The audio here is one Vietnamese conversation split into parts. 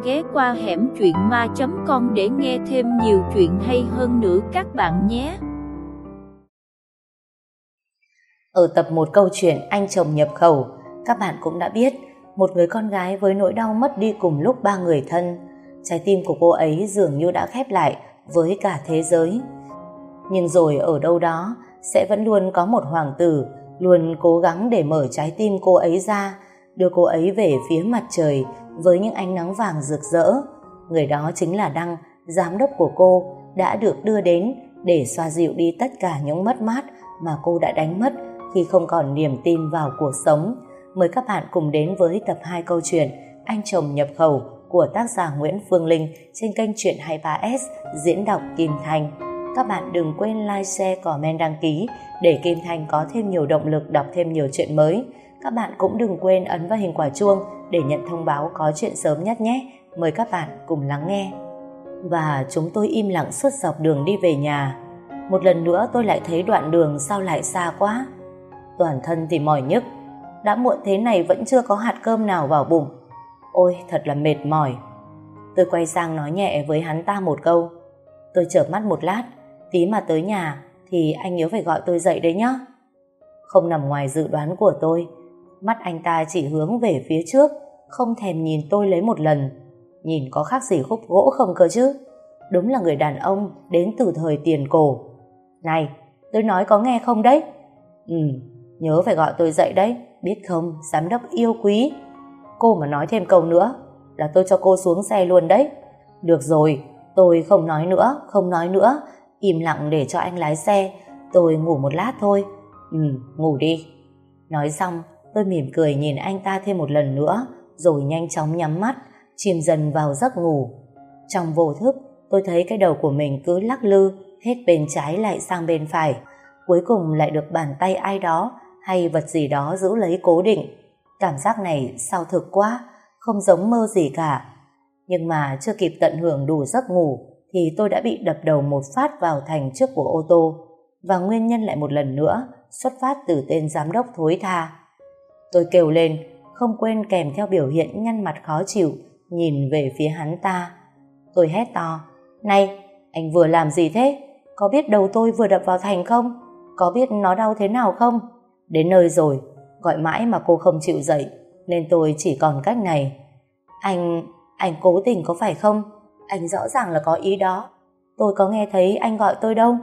ghé qua hẻm truyện ma.com để nghe thêm nhiều chuyện hay hơn nữa các bạn nhé. Ở tập 1 câu chuyện Anh chồng nhập khẩu, các bạn cũng đã biết một người con gái với nỗi đau mất đi cùng lúc 3 người thân. Trái tim của cô ấy dường như đã khép lại với cả thế giới. Nhưng rồi ở đâu đó sẽ vẫn luôn có một hoàng tử luôn cố gắng để mở trái tim cô ấy ra, đưa cô ấy về phía mặt trời với những ánh nắng vàng rực rỡ. Người đó chính là Đăng, giám đốc của cô, đã được đưa đến để xoa dịu đi tất cả những mất mát mà cô đã đánh mất khi không còn niềm tin vào cuộc sống. Mời các bạn cùng đến với tập 2 câu chuyện Anh chồng nhập khẩu của tác giả Nguyễn Phương Linh trên kênh Chuyện 23S diễn đọc Kim Thanh. Các bạn đừng quên like, share, comment, đăng ký để Kim Thanh có thêm nhiều động lực đọc thêm nhiều chuyện mới. Các bạn cũng đừng quên ấn vào hình quả chuông để nhận thông báo có chuyện sớm nhất nhé. Mời các bạn cùng lắng nghe. Và chúng tôi im lặng suốt dọc đường đi về nhà. Một lần nữa tôi lại thấy đoạn đường sao lại xa quá. Toàn thân thì mỏi nhức. Đã muộn thế này vẫn chưa có hạt cơm nào vào bụng. Ôi thật là mệt mỏi. Tôi quay sang nói nhẹ với hắn ta một câu. Tôi chợp mắt một lát. Tí mà tới nhà thì anh nhớ phải gọi tôi dậy đấy nhá. Không nằm ngoài dự đoán của tôi. Mắt anh ta chỉ hướng về phía trước, không thèm nhìn tôi lấy một lần. Nhìn có khác gì khúc gỗ không cơ chứ. Đúng là người đàn ông đến từ thời tiền cổ. Này, tôi nói có nghe không đấy? Nhớ phải gọi tôi dậy đấy. Biết không, giám đốc yêu quý. Cô mà nói thêm câu nữa là tôi cho cô xuống xe luôn đấy. Được rồi, tôi không nói nữa. Im lặng để cho anh lái xe. Tôi ngủ một lát thôi. Ngủ đi. Nói xong, tôi mỉm cười nhìn anh ta thêm một lần nữa, rồi nhanh chóng nhắm mắt, chìm dần vào giấc ngủ. Trong vô thức, tôi thấy cái đầu của mình cứ lắc lư, hết bên trái lại sang bên phải. Cuối cùng lại được bàn tay ai đó hay vật gì đó giữ lấy cố định. Cảm giác này sao thực quá, không giống mơ gì cả. Nhưng mà chưa kịp tận hưởng đủ giấc ngủ thì tôi đã bị đập đầu một phát vào thành trước của ô tô. Và nguyên nhân lại một lần nữa xuất phát từ tên giám đốc thối tha. Tôi kêu lên, không quên kèm theo biểu hiện nhăn mặt khó chịu, nhìn về phía hắn ta. Tôi hét to, này, anh vừa làm gì thế? Có biết đầu tôi vừa đập vào thành không? Có biết nó đau thế nào không? Đến nơi rồi, gọi mãi mà cô không chịu dậy, nên tôi chỉ còn cách này. Anh cố tình có phải không? Anh rõ ràng là có ý đó. Tôi có nghe thấy anh gọi tôi đâu.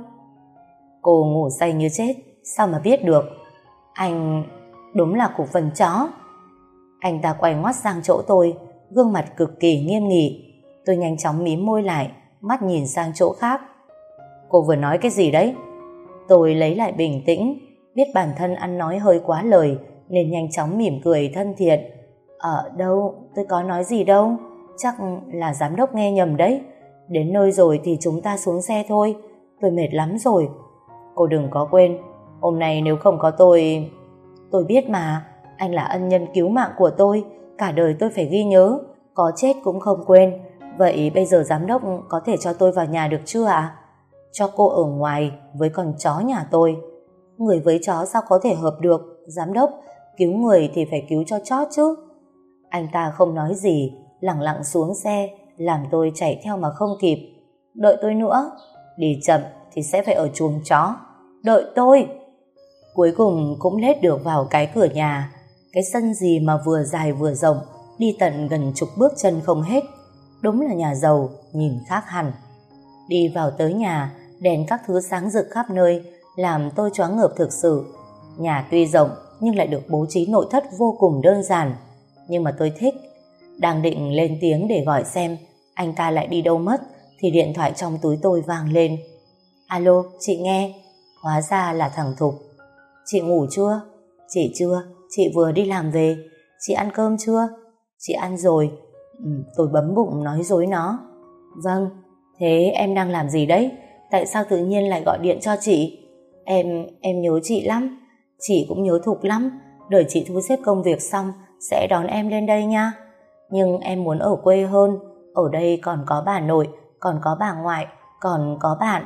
Cô ngủ say như chết, sao mà biết được? Anh đúng là cục phần chó. Anh ta quay ngoắt sang chỗ tôi, gương mặt cực kỳ nghiêm nghị. Tôi nhanh chóng mím môi lại, mắt nhìn sang chỗ khác. Cô vừa nói cái gì đấy? Tôi lấy lại bình tĩnh, biết bản thân ăn nói hơi quá lời nên nhanh chóng mỉm cười thân thiện. Đâu, tôi có nói gì đâu. Chắc là giám đốc nghe nhầm đấy. Đến nơi rồi thì chúng ta xuống xe thôi. Tôi mệt lắm rồi. Cô đừng có quên, hôm nay nếu không có tôi biết mà, anh là ân nhân cứu mạng của tôi, cả đời tôi phải ghi nhớ, có chết cũng không quên. Vậy bây giờ giám đốc có thể cho tôi vào nhà được chưa ạ? Cho cô ở ngoài với con chó nhà tôi. Người với chó sao có thể hợp được, giám đốc? Cứu người thì phải cứu cho chó chứ. Anh ta không nói gì, lẳng lặng xuống xe, làm tôi chạy theo mà không kịp. Đợi tôi nữa. Đi chậm thì sẽ phải ở chuồng chó. Đợi tôi. Cuối cùng cũng lết được vào cái cửa nhà. Cái sân gì mà vừa dài vừa rộng, đi tận gần chục bước chân không hết. Đúng là nhà giàu, nhìn khác hẳn. Đi vào tới nhà, đèn các thứ sáng rực khắp nơi, làm tôi choáng ngợp thực sự. Nhà tuy rộng nhưng lại được bố trí nội thất vô cùng đơn giản. Nhưng mà tôi thích. Đang định lên tiếng để gọi xem anh ta lại đi đâu mất thì điện thoại trong túi tôi vang lên. Alo, chị nghe. Hóa ra là thằng Thục. Chị ngủ chưa? Chị chưa, chị vừa đi làm về. Chị ăn cơm chưa? Chị ăn rồi. Tôi bấm bụng nói dối nó. Vâng, thế em đang làm gì đấy? Tại sao tự nhiên lại gọi điện cho chị? Em nhớ chị lắm. Chị cũng nhớ Thục lắm. Đợi chị thu xếp công việc xong sẽ đón em lên đây nha. Nhưng em muốn ở quê hơn. Ở đây còn có bà nội, còn có bà ngoại, còn có bạn.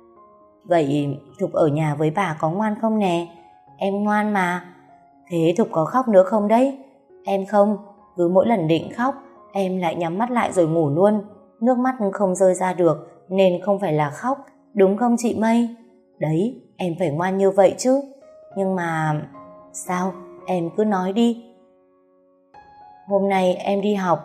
Vậy Thục ở nhà với bà có ngoan không nè? Em ngoan mà. Thế Thục có khóc nữa không đấy? Em không, cứ mỗi lần định khóc em lại nhắm mắt lại rồi ngủ luôn. Nước mắt không rơi ra được nên không phải là khóc, đúng không chị Mây? Đấy, em phải ngoan như vậy chứ. Nhưng mà... Sao? Em cứ nói đi. Hôm nay em đi học,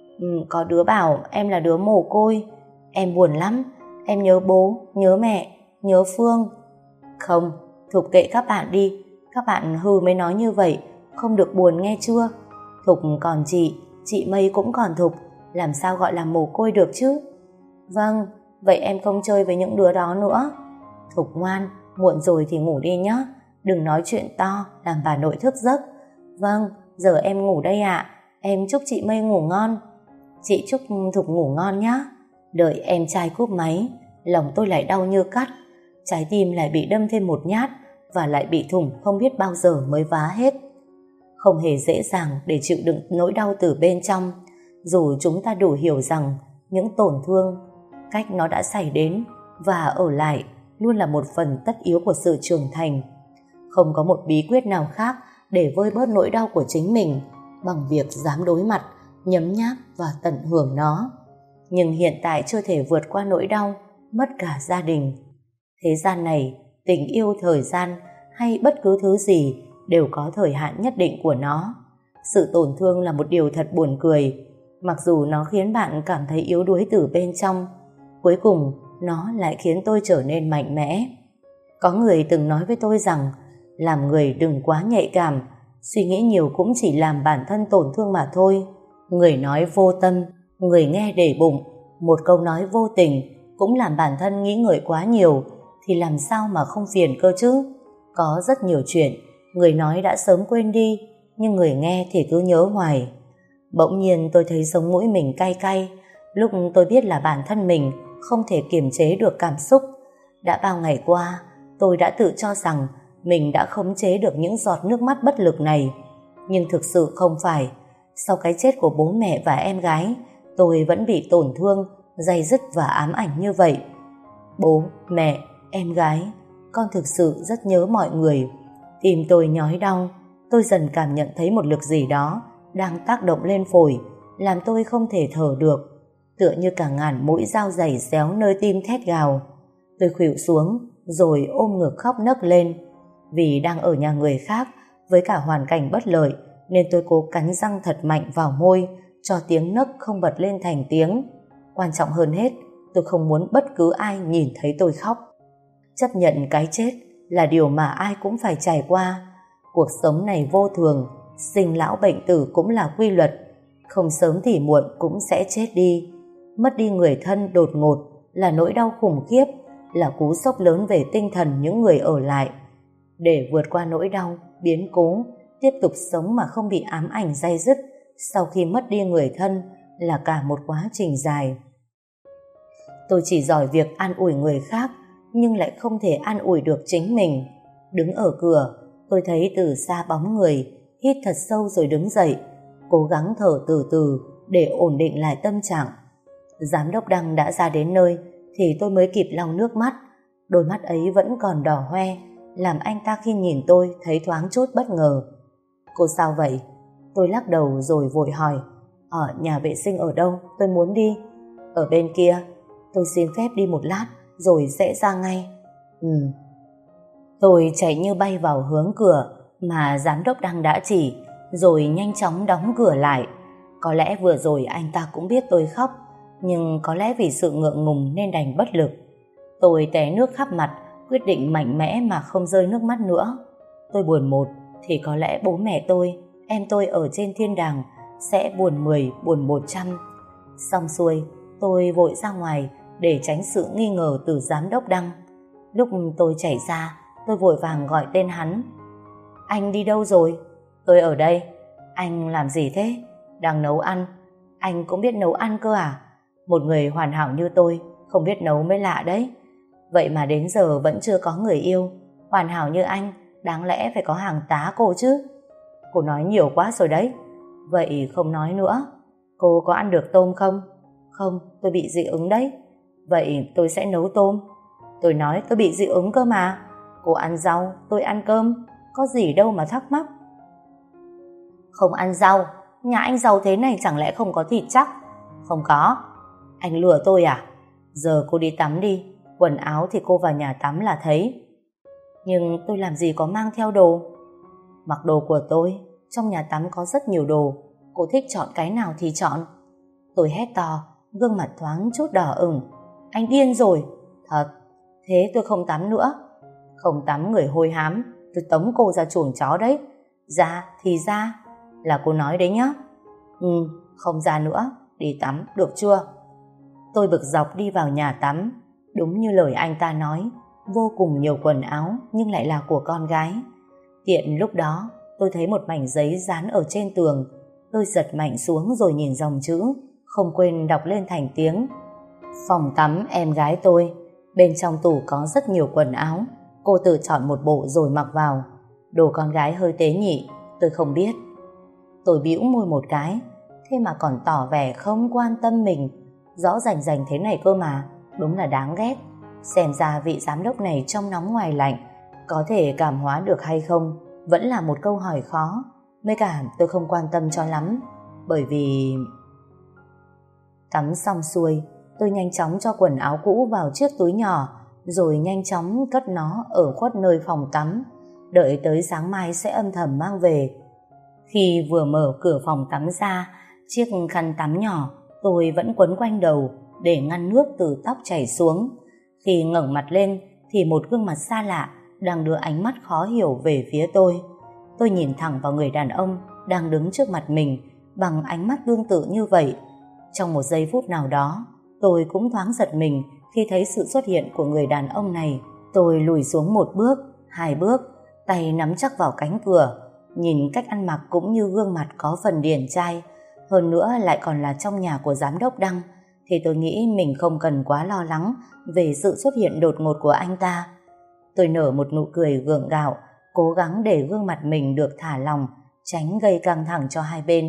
có đứa bảo em là đứa mồ côi. Em buồn lắm, em nhớ bố, nhớ mẹ, nhớ Phương. Không, Thục kệ các bạn đi. Các bạn hư mới nói như vậy, không được buồn nghe chưa? Thục còn chị Mây cũng còn Thục, làm sao gọi là mồ côi được chứ? Vâng, vậy em không chơi với những đứa đó nữa. Thục ngoan, muộn rồi thì ngủ đi nhé. Đừng nói chuyện to, làm bà nội thức giấc. Vâng, giờ em ngủ đây ạ. Em chúc chị Mây ngủ ngon. Chị chúc Thục ngủ ngon nhé. Đợi em trai cúp máy, lòng tôi lại đau như cắt. Trái tim lại bị đâm thêm một nhát và lại bị thủng không biết bao giờ mới vá hết. Không hề dễ dàng để chịu đựng nỗi đau từ bên trong, dù chúng ta đủ hiểu rằng những tổn thương, cách nó đã xảy đến và ở lại luôn là một phần tất yếu của sự trưởng thành. Không có một bí quyết nào khác để vơi bớt nỗi đau của chính mình bằng việc dám đối mặt, nhấm nháp và tận hưởng nó. Nhưng hiện tại chưa thể vượt qua nỗi đau mất cả gia đình. Thế gian này, tình yêu, thời gian hay bất cứ thứ gì đều có thời hạn nhất định của nó. Sự tổn thương là một điều thật buồn cười. Mặc dù nó khiến bạn cảm thấy yếu đuối từ bên trong, cuối cùng nó lại khiến tôi trở nên mạnh mẽ. Có người từng nói với tôi rằng làm người đừng quá nhạy cảm, suy nghĩ nhiều cũng chỉ làm bản thân tổn thương mà thôi. Người nói vô tâm, người nghe để bụng. Một câu nói vô tình cũng làm bản thân nghĩ ngợi quá nhiều, thì làm sao mà không phiền cơ chứ? Có rất nhiều chuyện người nói đã sớm quên đi, nhưng người nghe thì cứ nhớ hoài. Bỗng nhiên tôi thấy sống mũi mình cay cay. Lúc tôi biết là bản thân mình không thể kiềm chế được cảm xúc. Đã bao ngày qua tôi đã tự cho rằng mình đã khống chế được những giọt nước mắt bất lực này, nhưng thực sự không phải. Sau cái chết của bố mẹ và em gái, tôi vẫn bị tổn thương, day dứt và ám ảnh như vậy. Bố, mẹ, em gái, con thực sự rất nhớ mọi người. Tim tôi nhói đau. Tôi dần cảm nhận thấy một lực gì đó đang tác động lên phổi, làm tôi không thể thở được, tựa như cả ngàn mũi dao giày xéo nơi tim thét gào. Tôi khuỵu xuống rồi ôm ngực khóc nấc lên. Vì đang ở nhà người khác với cả hoàn cảnh bất lợi, nên tôi cố cắn răng thật mạnh vào môi cho tiếng nấc không bật lên thành tiếng. Quan trọng hơn hết, tôi không muốn bất cứ ai nhìn thấy tôi khóc. Chấp nhận cái chết là điều mà ai cũng phải trải qua. Cuộc sống này vô thường, sinh lão bệnh tử cũng là quy luật, không sớm thì muộn cũng sẽ chết đi. Mất đi người thân đột ngột là nỗi đau khủng khiếp, là cú sốc lớn về tinh thần những người ở lại. Để vượt qua nỗi đau, biến cố, tiếp tục sống mà không bị ám ảnh day dứt sau khi mất đi người thân là cả một quá trình dài. Tôi chỉ giỏi việc an ủi người khác, nhưng lại không thể an ủi được chính mình. Đứng ở cửa, tôi thấy từ xa bóng người, hít thật sâu rồi đứng dậy, cố gắng thở từ từ để ổn định lại tâm trạng. Giám đốc Đăng đã ra đến nơi thì tôi mới kịp lau nước mắt. Đôi mắt ấy vẫn còn đỏ hoe, làm anh ta khi nhìn tôi thấy thoáng chút bất ngờ. Cô sao vậy? Tôi lắc đầu rồi vội hỏi. Ở nhà vệ sinh ở đâu? Tôi muốn đi. Ở bên kia. Tôi xin phép đi một lát rồi sẽ ra ngay. Tôi chạy như bay vào hướng cửa mà giám đốc Đăng đã chỉ, rồi nhanh chóng đóng cửa lại. Có lẽ vừa rồi anh ta cũng biết tôi khóc, nhưng có lẽ vì sự ngượng ngùng nên đành bất lực. Tôi té nước khắp mặt, quyết định mạnh mẽ mà không rơi nước mắt nữa. Tôi buồn một thì có lẽ bố mẹ tôi, em tôi ở trên thiên đàng sẽ buồn 10, buồn 100. Xong xuôi, tôi vội ra ngoài để tránh sự nghi ngờ từ giám đốc Đăng. Lúc tôi chạy ra, tôi vội vàng gọi tên hắn. Anh đi đâu rồi? Tôi ở đây. Anh làm gì thế? Đang nấu ăn. Anh cũng biết nấu ăn cơ à? Một người hoàn hảo như tôi không biết nấu mới lạ đấy. Vậy mà đến giờ vẫn chưa có người yêu. Hoàn hảo như anh đáng lẽ phải có hàng tá cô chứ. Cô nói nhiều quá rồi đấy. Vậy không nói nữa. Cô có ăn được tôm không? Không, tôi bị dị ứng đấy. Vậy tôi sẽ nấu tôm. Tôi nói tôi bị dị ứng cơ mà. Cô ăn rau, tôi ăn cơm, có gì đâu mà thắc mắc. Không ăn rau, Nhà anh giàu thế này chẳng lẽ không có thịt chắc? Không có. Anh lừa tôi à? Giờ cô đi tắm đi, quần áo thì cô vào nhà tắm là thấy. Nhưng tôi làm gì có mang theo đồ. Mặc đồ của tôi, trong nhà tắm có rất nhiều đồ, cô thích chọn cái nào thì chọn. Tôi hét to, gương mặt thoáng chút đỏ ửng. Anh điên rồi. Thật. Thế tôi không tắm nữa. Không tắm người hôi hám, tôi tống cô ra chuồng chó đấy. Ra thì ra. Là cô nói đấy nhá. Không ra nữa, đi tắm, được chưa? Tôi bực dọc đi vào nhà tắm. Đúng như lời anh ta nói, vô cùng nhiều quần áo nhưng lại là của con gái. Tiện lúc đó tôi thấy một mảnh giấy dán ở trên tường. Tôi giật mạnh xuống rồi nhìn dòng chữ, không quên đọc lên thành tiếng. Phòng tắm em gái tôi. Bên trong tủ có rất nhiều quần áo, cô tự chọn một bộ rồi mặc vào. Đồ con gái hơi tế nhị, tôi không biết. Tôi bĩu môi một cái, thế mà còn tỏ vẻ không quan tâm mình. Rõ rành rành thế này cơ mà, đúng là đáng ghét. Xem ra vị giám đốc này trong nóng ngoài lạnh, có thể cảm hóa được hay không vẫn là một câu hỏi khó. Mới cả tôi không quan tâm cho lắm, bởi vì... Tắm xong xuôi, tôi nhanh chóng cho quần áo cũ vào chiếc túi nhỏ, rồi nhanh chóng cất nó ở khuất nơi phòng tắm, đợi tới sáng mai sẽ âm thầm mang về. Khi vừa mở cửa phòng tắm ra, chiếc khăn tắm nhỏ tôi vẫn quấn quanh đầu để ngăn nước từ tóc chảy xuống. Khi ngẩng mặt lên thì một gương mặt xa lạ đang đưa ánh mắt khó hiểu về phía tôi. Tôi nhìn thẳng vào người đàn ông đang đứng trước mặt mình bằng ánh mắt tương tự như vậy. Trong một giây phút nào đó, tôi cũng thoáng giật mình khi thấy sự xuất hiện của người đàn ông này. Tôi lùi xuống một bước, hai bước, tay nắm chắc vào cánh cửa. Nhìn cách ăn mặc cũng như gương mặt có phần điển trai, hơn nữa lại còn là trong nhà của giám đốc Đăng, thì tôi nghĩ mình không cần quá lo lắng về sự xuất hiện đột ngột của anh ta. Tôi nở một nụ cười gượng gạo, cố gắng để gương mặt mình được thả lỏng, tránh gây căng thẳng cho hai bên.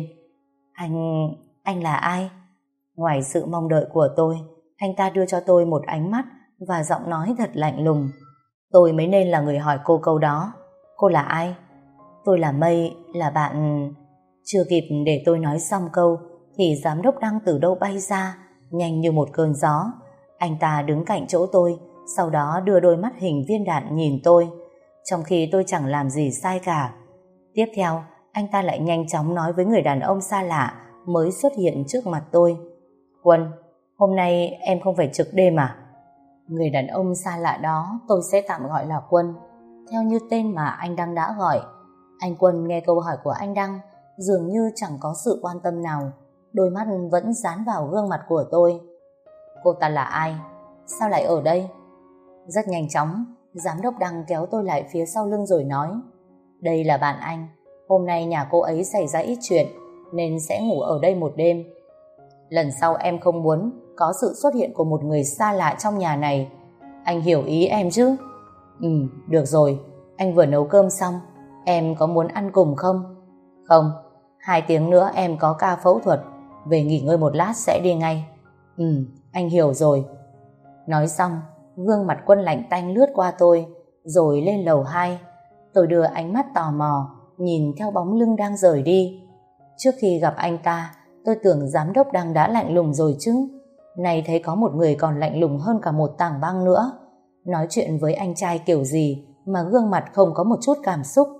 Anh là ai? Ngoài sự mong đợi của tôi, anh ta đưa cho tôi một ánh mắt và giọng nói thật lạnh lùng. Tôi mới nên là người hỏi cô câu đó. Cô là ai? Tôi là Mây, là bạn... Chưa kịp để tôi nói xong câu thì giám đốc Đăng từ đâu bay ra, nhanh như một cơn gió. Anh ta đứng cạnh chỗ tôi, sau đó đưa đôi mắt hình viên đạn nhìn tôi, trong khi tôi chẳng làm gì sai cả. Tiếp theo, anh ta lại nhanh chóng nói với người đàn ông xa lạ mới xuất hiện trước mặt tôi. Quân, hôm nay em không phải trực đêm à? Người đàn ông xa lạ đó tôi sẽ tạm gọi là Quân, theo như tên mà anh Đăng đã gọi. Anh Quân nghe câu hỏi của anh Đăng dường như chẳng có sự quan tâm nào, đôi mắt vẫn dán vào gương mặt của tôi. Cô ta là ai? Sao lại ở đây? Rất nhanh chóng, giám đốc Đăng kéo tôi lại phía sau lưng rồi nói, đây là bạn anh, hôm nay nhà cô ấy xảy ra ít chuyện nên sẽ ngủ ở đây một đêm. Lần sau em không muốn có sự xuất hiện của một người xa lạ trong nhà này. Anh hiểu ý em chứ? Được rồi, anh vừa nấu cơm xong, em có muốn ăn cùng không? Không, 2 tiếng nữa em có ca phẫu thuật, về nghỉ ngơi một lát sẽ đi ngay. Anh hiểu rồi. Nói xong, gương mặt Quân lạnh tanh lướt qua tôi, rồi lên lầu 2. Tôi đưa ánh mắt tò mò, nhìn theo bóng lưng đang rời đi. Trước khi gặp anh ta, tôi tưởng giám đốc Đăng đã lạnh lùng rồi chứ. Này thấy có một người còn lạnh lùng hơn cả một tảng băng nữa. Nói chuyện với anh trai kiểu gì mà gương mặt không có một chút cảm xúc.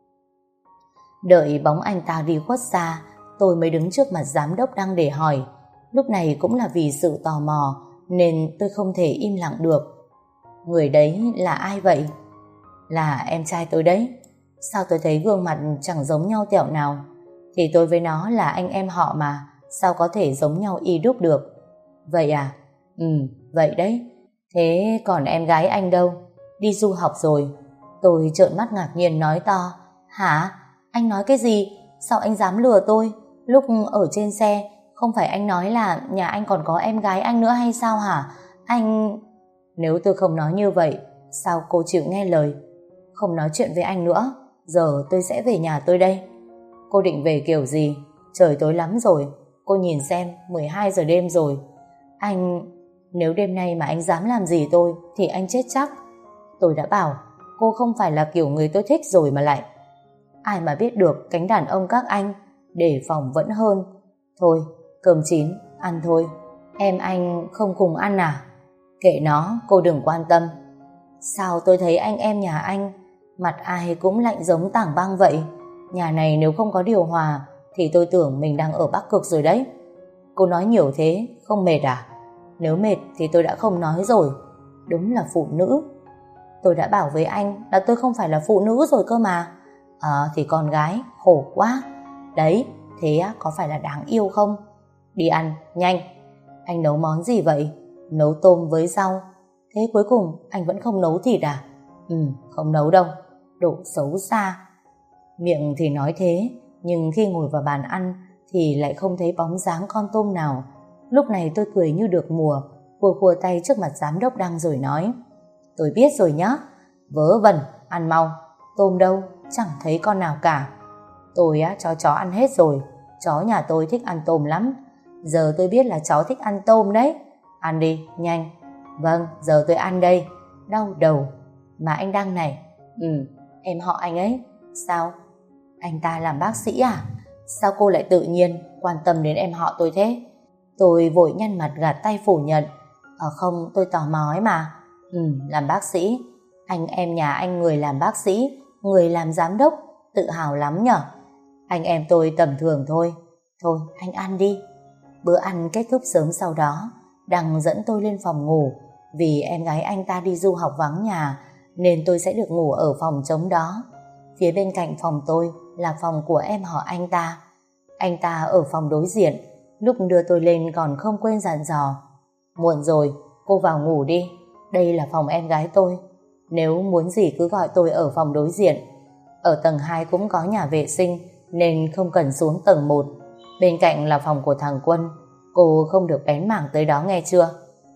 Đợi bóng anh ta đi khuất xa, tôi mới đứng trước mặt giám đốc Đăng để hỏi. Lúc này cũng là vì sự tò mò nên tôi không thể im lặng được. Người đấy là ai vậy? Là em trai tôi đấy. Sao tôi thấy gương mặt chẳng giống nhau tẹo nào? Thì tôi với nó là anh em họ mà, sao có thể giống nhau y đúc được? Vậy à? Vậy đấy. Thế còn em gái anh đâu? Đi du học rồi. Tôi trợn mắt ngạc nhiên nói to. Hả? Anh nói cái gì? Sao anh dám lừa tôi? Lúc ở trên xe, không phải anh nói là nhà anh còn có em gái anh nữa hay sao hả? Anh... Nếu tôi không nói như vậy, sao cô chịu nghe lời? Không nói chuyện với anh nữa, giờ tôi sẽ về nhà tôi đây. Cô định về kiểu gì? Trời tối lắm rồi, cô nhìn xem 12 giờ đêm rồi. Anh... Nếu đêm nay mà anh dám làm gì tôi thì anh chết chắc. Tôi đã bảo cô không phải là kiểu người tôi thích rồi mà lại. Ai mà biết được cánh đàn ông các anh để phỏng vẫn hơn. Thôi, cơm chín, ăn thôi. Em anh không cùng ăn à? Kệ nó, cô đừng quan tâm. Sao tôi thấy anh em nhà anh mặt ai cũng lạnh giống tảng băng vậy? Nhà này nếu không có điều hòa thì tôi tưởng mình đang ở Bắc Cực rồi đấy. Cô nói nhiều thế, không mệt à? Nếu mệt thì tôi đã không nói rồi. Đúng là phụ nữ. Tôi đã bảo với anh là tôi không phải là phụ nữ rồi cơ mà. Thì con gái, khổ quá. Đấy, thế có phải là đáng yêu không? Đi ăn, nhanh. Anh nấu món gì vậy? Nấu tôm với rau. Thế cuối cùng anh vẫn không nấu thịt à? Không nấu đâu. Đồ xấu xa. Miệng thì nói thế, nhưng khi ngồi vào bàn ăn thì lại không thấy bóng dáng con tôm nào. Lúc này tôi cười như được mùa, khua tay trước mặt giám đốc Đăng rồi nói: Tôi biết rồi nhá. Vớ vẩn, ăn mau. Tôm đâu? Chẳng thấy con nào cả. Tôi cho chó ăn hết rồi. Chó nhà tôi thích ăn tôm lắm. Giờ tôi biết là chó thích ăn tôm đấy. Ăn đi, nhanh. Vâng, giờ tôi ăn đây. Đau đầu. Mà anh Đăng này. Em họ anh ấy. Sao? Anh ta làm bác sĩ à? Sao cô lại tự nhiên quan tâm đến em họ tôi thế? Tôi vội nhăn mặt gạt tay phủ nhận. Không, tôi tò mò ấy mà. Làm bác sĩ. Anh em nhà anh người làm bác sĩ, người làm giám đốc, tự hào lắm nhở? Anh em tôi tầm thường thôi. Thôi, anh ăn đi. Bữa ăn kết thúc sớm sau đó, Đăng dẫn tôi lên phòng ngủ. Vì em gái anh ta đi du học vắng nhà, nên tôi sẽ được ngủ ở phòng trống đó. Phía bên cạnh phòng tôi là phòng của em họ anh ta. Anh ta ở phòng đối diện. Lúc đưa tôi lên còn không quên dặn dò: Muộn rồi, cô vào ngủ đi. Đây là phòng em gái tôi. Nếu muốn gì cứ gọi tôi ở phòng đối diện. Ở tầng 2 cũng có nhà vệ sinh, nên không cần xuống tầng 1. Bên cạnh là phòng của thằng Quân. Cô không được bén mảng tới đó nghe chưa?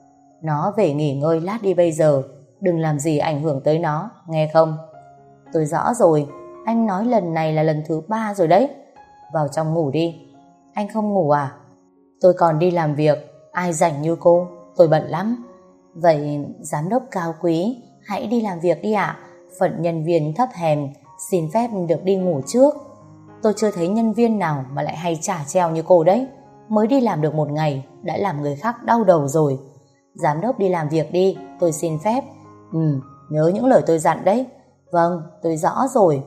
Nó về nghỉ ngơi lát đi bây giờ. Đừng làm gì ảnh hưởng tới nó, nghe không? Tôi rõ rồi. Anh nói lần này là lần thứ 3 rồi đấy. Vào trong ngủ đi. Anh không ngủ à? Tôi còn đi làm việc. Ai rảnh như cô? Tôi bận lắm. Vậy giám đốc cao quý, hãy đi làm việc đi ạ. Phận nhân viên thấp hèn, xin phép được đi ngủ trước. Tôi chưa thấy nhân viên nào mà lại hay trả treo như cô đấy. Mới đi làm được 1 ngày đã làm người khác đau đầu rồi. Giám đốc đi làm việc đi, tôi xin phép. Nhớ những lời tôi dặn đấy. Vâng, tôi rõ rồi.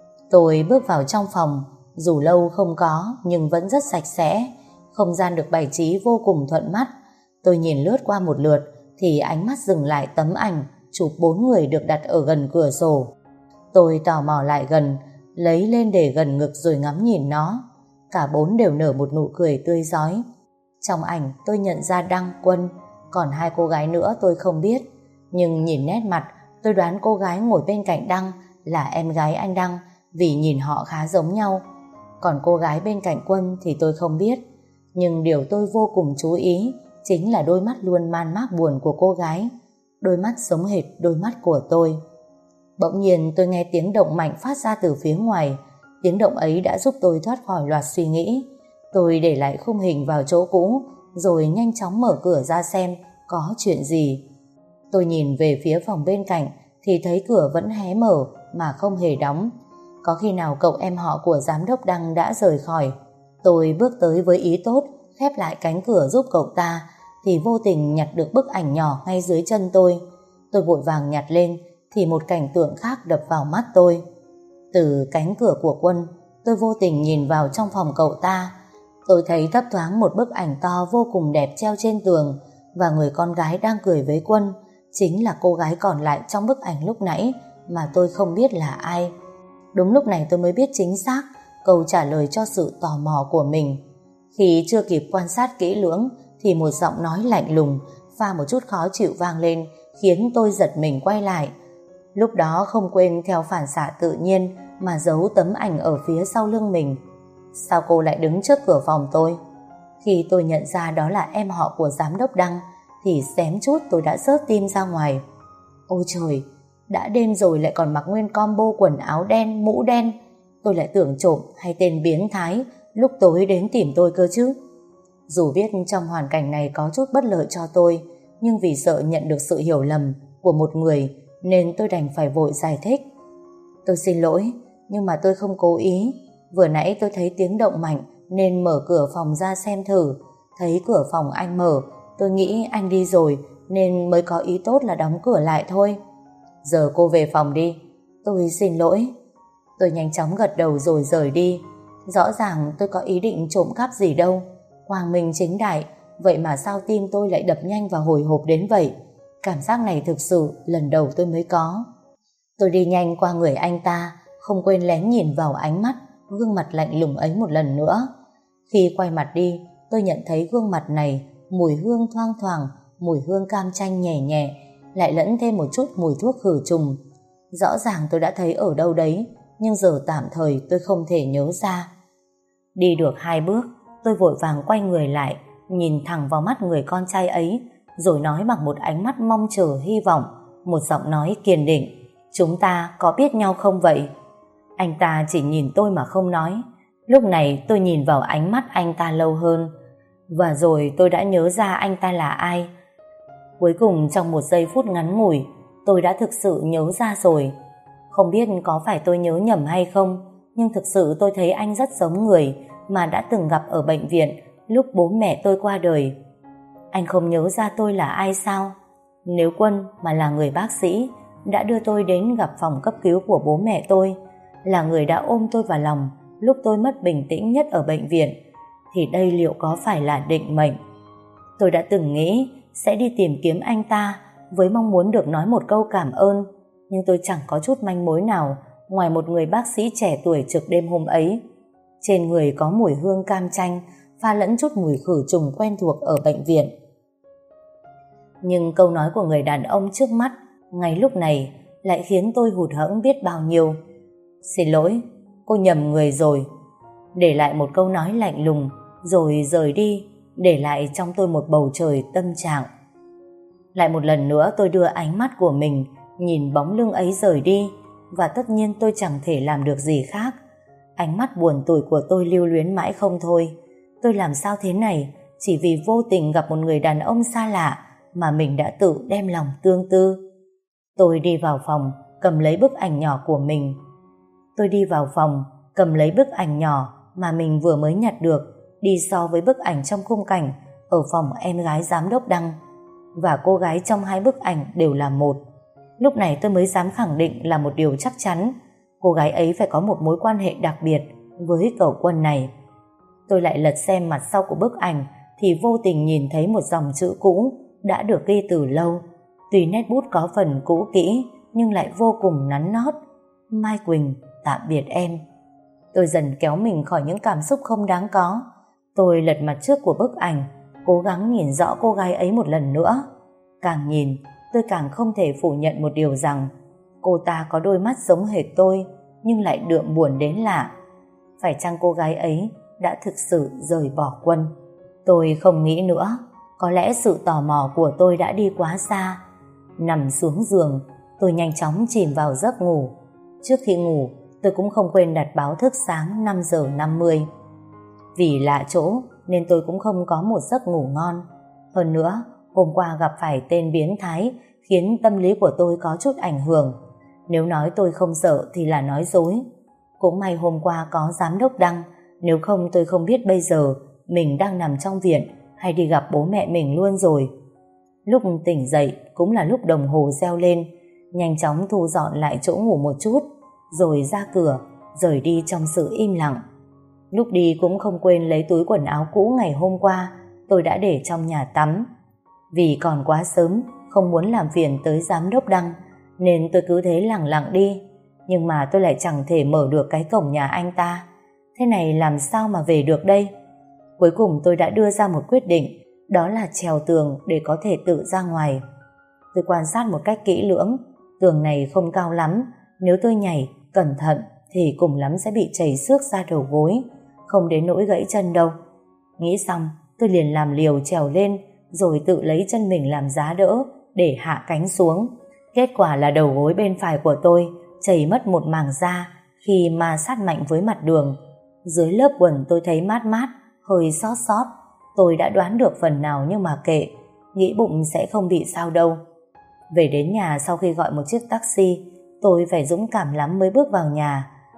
Tôi bước vào trong phòng. Dù lâu không có nhưng vẫn rất sạch sẽ. Không gian được bày trí vô cùng thuận mắt. Tôi nhìn lướt qua một lượt thì ánh mắt dừng lại tấm ảnh chụp 4 người được đặt ở gần cửa sổ. Tôi tò mò lại gần, lấy lên để gần ngực rồi ngắm nhìn nó. Cả 4 đều nở một nụ cười tươi rói. Trong ảnh tôi nhận ra Đăng, Quân, còn 2 cô gái nữa tôi không biết. Nhưng nhìn nét mặt, tôi đoán cô gái ngồi bên cạnh Đăng là em gái anh Đăng, vì nhìn họ khá giống nhau. Còn cô gái bên cạnh Quân thì tôi không biết. Nhưng điều tôi vô cùng chú ý chính là đôi mắt luôn man mác buồn của cô gái. Đôi mắt giống hệt đôi mắt của tôi. Bỗng nhiên tôi nghe tiếng động mạnh phát ra từ phía ngoài. Tiếng động ấy đã giúp tôi thoát khỏi loạt suy nghĩ. Tôi để lại khung hình vào chỗ cũ, rồi nhanh chóng mở cửa ra xem có chuyện gì. Tôi nhìn về phía phòng bên cạnh thì thấy cửa vẫn hé mở mà không hề đóng. Có khi nào cậu em họ của giám đốc Đăng đã rời khỏi? Tôi bước tới với ý tốt, khép lại cánh cửa giúp cậu ta, thì vô tình nhặt được bức ảnh nhỏ ngay dưới chân tôi. Tôi vội vàng nhặt lên thì một cảnh tượng khác đập vào mắt tôi. Từ cánh cửa của Quân, tôi vô tình nhìn vào trong phòng cậu ta. Tôi thấy thấp thoáng một bức ảnh to vô cùng đẹp treo trên tường, và người con gái đang cười với Quân chính là cô gái còn lại trong bức ảnh lúc nãy mà tôi không biết là ai. Đúng lúc này tôi mới biết chính xác câu trả lời cho sự tò mò của mình. Khi chưa kịp quan sát kỹ lưỡng thì một giọng nói lạnh lùng pha một chút khó chịu vang lên, khiến tôi giật mình quay lại. Lúc đó không quên theo phản xạ tự nhiên mà giấu tấm ảnh ở phía sau lưng mình. Sao cô lại đứng trước cửa phòng tôi? Khi tôi nhận ra đó là em họ của giám đốc Đăng thì xém chút tôi đã rớt tim ra ngoài. Ôi trời, đã đêm rồi lại còn mặc nguyên combo quần áo đen, mũ đen. Tôi lại tưởng trộm hay tên biến thái lúc tối đến tìm tôi cơ chứ. Dù biết trong hoàn cảnh này có chút bất lợi cho tôi, nhưng vì sợ nhận được sự hiểu lầm của một người nên tôi đành phải vội giải thích. Tôi xin lỗi, nhưng mà tôi không cố ý. Vừa nãy tôi thấy tiếng động mạnh nên mở cửa phòng ra xem thử. Thấy cửa phòng anh mở, tôi nghĩ anh đi rồi nên mới có ý tốt là đóng cửa lại thôi. Giờ cô về phòng đi. Tôi xin lỗi. Tôi nhanh chóng gật đầu rồi rời đi. Rõ ràng tôi có ý định trộm cắp gì đâu. Quang minh chính đại, vậy mà sao tim tôi lại đập nhanh và hồi hộp đến vậy? Cảm giác này thực sự lần đầu tôi mới có. Tôi đi nhanh qua người anh ta, không quên lén nhìn vào ánh mắt, gương mặt lạnh lùng ấy một lần nữa. Khi quay mặt đi, tôi nhận thấy gương mặt này mùi hương thoang thoảng, mùi hương cam chanh nhẹ nhẹ, lại lẫn thêm một chút mùi thuốc khử trùng. Rõ ràng tôi đã thấy ở đâu đấy, nhưng giờ tạm thời tôi không thể nhớ ra. Đi được 2 bước, tôi vội vàng quay người lại, nhìn thẳng vào mắt người con trai ấy, rồi nói bằng một ánh mắt mong chờ hy vọng, một giọng nói kiên định: chúng ta có biết nhau không vậy? Anh ta chỉ nhìn tôi mà không nói. Lúc này tôi nhìn vào ánh mắt anh ta lâu hơn, và rồi tôi đã nhớ ra anh ta là ai. Cuối cùng trong một giây phút ngắn ngủi, tôi đã thực sự nhớ ra rồi. Không biết có phải tôi nhớ nhầm hay không, nhưng thực sự tôi thấy anh rất giống người mà đã từng gặp ở bệnh viện lúc bố mẹ tôi qua đời. Anh không nhớ ra tôi là ai sao? Nếu Quân mà là người bác sĩ đã đưa tôi đến gặp phòng cấp cứu của bố mẹ tôi, là người đã ôm tôi vào lòng lúc tôi mất bình tĩnh nhất ở bệnh viện, thì đây liệu có phải là định mệnh? Tôi đã từng nghĩ sẽ đi tìm kiếm anh ta với mong muốn được nói một câu cảm ơn, nhưng tôi chẳng có chút manh mối nào ngoài một người bác sĩ trẻ tuổi trực đêm hôm ấy. Trên người có mùi hương cam chanh pha lẫn chút mùi khử trùng quen thuộc ở bệnh viện. Nhưng câu nói của người đàn ông trước mắt ngay lúc này lại khiến tôi hụt hẫng biết bao nhiêu. Xin lỗi, cô nhầm người rồi. Để lại một câu nói lạnh lùng rồi rời đi, để lại trong tôi một bầu trời tâm trạng. Lại một lần nữa tôi đưa ánh mắt của mình nhìn bóng lưng ấy rời đi, và tất nhiên tôi chẳng thể làm được gì khác. Ánh mắt buồn tủi của tôi lưu luyến mãi không thôi. Tôi làm sao thế này, chỉ vì vô tình gặp một người đàn ông xa lạ mà mình đã tự đem lòng tương tư. Tôi đi vào phòng, cầm lấy bức ảnh nhỏ của mình. Mà mình vừa mới nhặt được, đi so với bức ảnh trong khung cảnh ở phòng em gái giám đốc Đăng. Và cô gái trong 2 bức ảnh đều là một. Lúc này tôi mới dám khẳng định là một điều chắc chắn: cô gái ấy phải có một mối quan hệ đặc biệt với cậu Quân này. Tôi lại lật xem mặt sau của bức ảnh thì vô tình nhìn thấy một dòng chữ cũ đã được ghi từ lâu. Tuy nét bút có phần cũ kỹ nhưng lại vô cùng nắn nót: Mai Quỳnh, tạm biệt em. Tôi dần kéo mình khỏi những cảm xúc không đáng có. Tôi lật mặt trước của bức ảnh, cố gắng nhìn rõ cô gái ấy một lần nữa. Càng nhìn, tôi càng không thể phủ nhận một điều rằng cô ta có đôi mắt giống hệt tôi, nhưng lại đượm buồn đến lạ. Phải chăng cô gái ấy đã thực sự rời bỏ Quân? Tôi không nghĩ nữa. Có lẽ sự tò mò của tôi đã đi quá xa. Nằm xuống giường, tôi nhanh chóng chìm vào giấc ngủ. Trước khi ngủ, tôi cũng không quên đặt báo thức sáng 5 giờ 50. Vì lạ chỗ nên tôi cũng không có một giấc ngủ ngon. Hơn nữa, hôm qua gặp phải tên biến thái khiến tâm lý của tôi có chút ảnh hưởng. Nếu nói tôi không sợ thì là nói dối. Cũng may hôm qua có giám đốc Đăng, nếu không tôi không biết bây giờ mình đang nằm trong viện hay đi gặp bố mẹ mình luôn rồi. Lúc tỉnh dậy cũng là lúc đồng hồ reo lên. Nhanh chóng thu dọn lại chỗ ngủ một chút, rồi ra cửa, rời đi trong sự im lặng. Lúc đi cũng không quên lấy túi quần áo cũ ngày hôm qua tôi đã để trong nhà tắm. Vì còn quá sớm, không muốn làm phiền tới giám đốc Đăng, nên tôi cứ thế lẳng lặng đi. Nhưng mà tôi lại chẳng thể mở được cái cổng nhà anh ta. Thế này làm sao mà về được đây? Cuối cùng tôi đã đưa ra một quyết định, đó là trèo tường để có thể tự ra ngoài. Tôi quan sát một cách kỹ lưỡng. Tường này không cao lắm, nếu tôi nhảy cẩn thận thì cùng lắm sẽ bị chảy xước ra đầu gối, không đến nỗi gãy chân đâu. Nghĩ xong, tôi liền làm liều trèo lên, rồi tự lấy chân mình làm giá đỡ để hạ cánh xuống. Kết quả là đầu gối bên phải của tôi chảy mất một mảng da khi ma sát mạnh với mặt đường. Dưới lớp quần tôi thấy mát mát, hơi xót xót. Tôi đã đoán được phần nào nhưng mà kệ, nghĩ bụng sẽ không bị sao đâu. Về đến nhà sau khi gọi một chiếc taxi, tôi phải dũng cảm lắm mới bước vào nhà.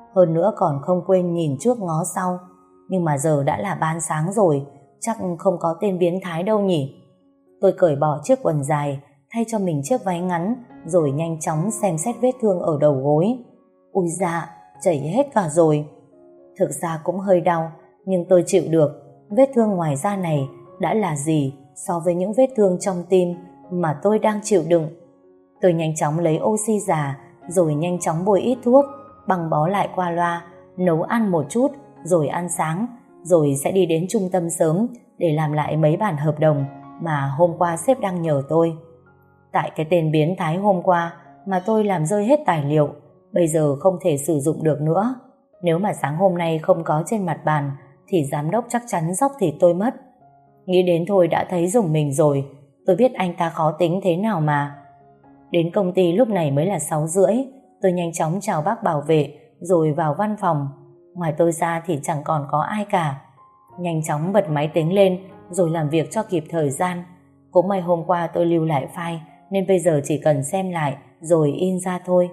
hơn nữa còn không quên nhìn trước ngó sau. Nhưng mà giờ đã là ban sáng rồi, chắc không có tên biến thái đâu nhỉ. Tôi cởi bỏ chiếc quần dài, thay cho mình chiếc váy ngắn, rồi nhanh chóng xem xét vết thương ở đầu gối. Ui da, chảy hết cả rồi. Thực ra cũng hơi đau, nhưng tôi chịu được. Vết thương ngoài da này đã là gì so với những vết thương trong tim mà tôi đang chịu đựng. Tôi nhanh chóng lấy oxy già, rồi nhanh chóng bôi ít thuốc, băng bó lại qua loa, nấu ăn một chút, rồi ăn sáng, rồi sẽ đi đến trung tâm sớm để làm lại mấy bản hợp đồng mà hôm qua sếp đang nhờ tôi. Tại cái tên biến thái hôm qua mà tôi làm rơi hết tài liệu, bây giờ không thể sử dụng được nữa. Nếu mà sáng hôm nay không có trên mặt bàn thì giám đốc chắc chắn dóc thịt tôi mất. Nghĩ đến thôi đã thấy rùng mình rồi. Tôi biết anh ta khó tính thế nào mà. Đến công ty lúc này mới là 6:30. Tôi nhanh chóng chào bác bảo vệ rồi vào văn phòng. Ngoài tôi ra thì chẳng còn có ai cả. Nhanh chóng bật máy tính lên rồi làm việc cho kịp thời gian. Cũng may hôm qua tôi lưu lại file nên bây giờ chỉ cần xem lại rồi in ra thôi.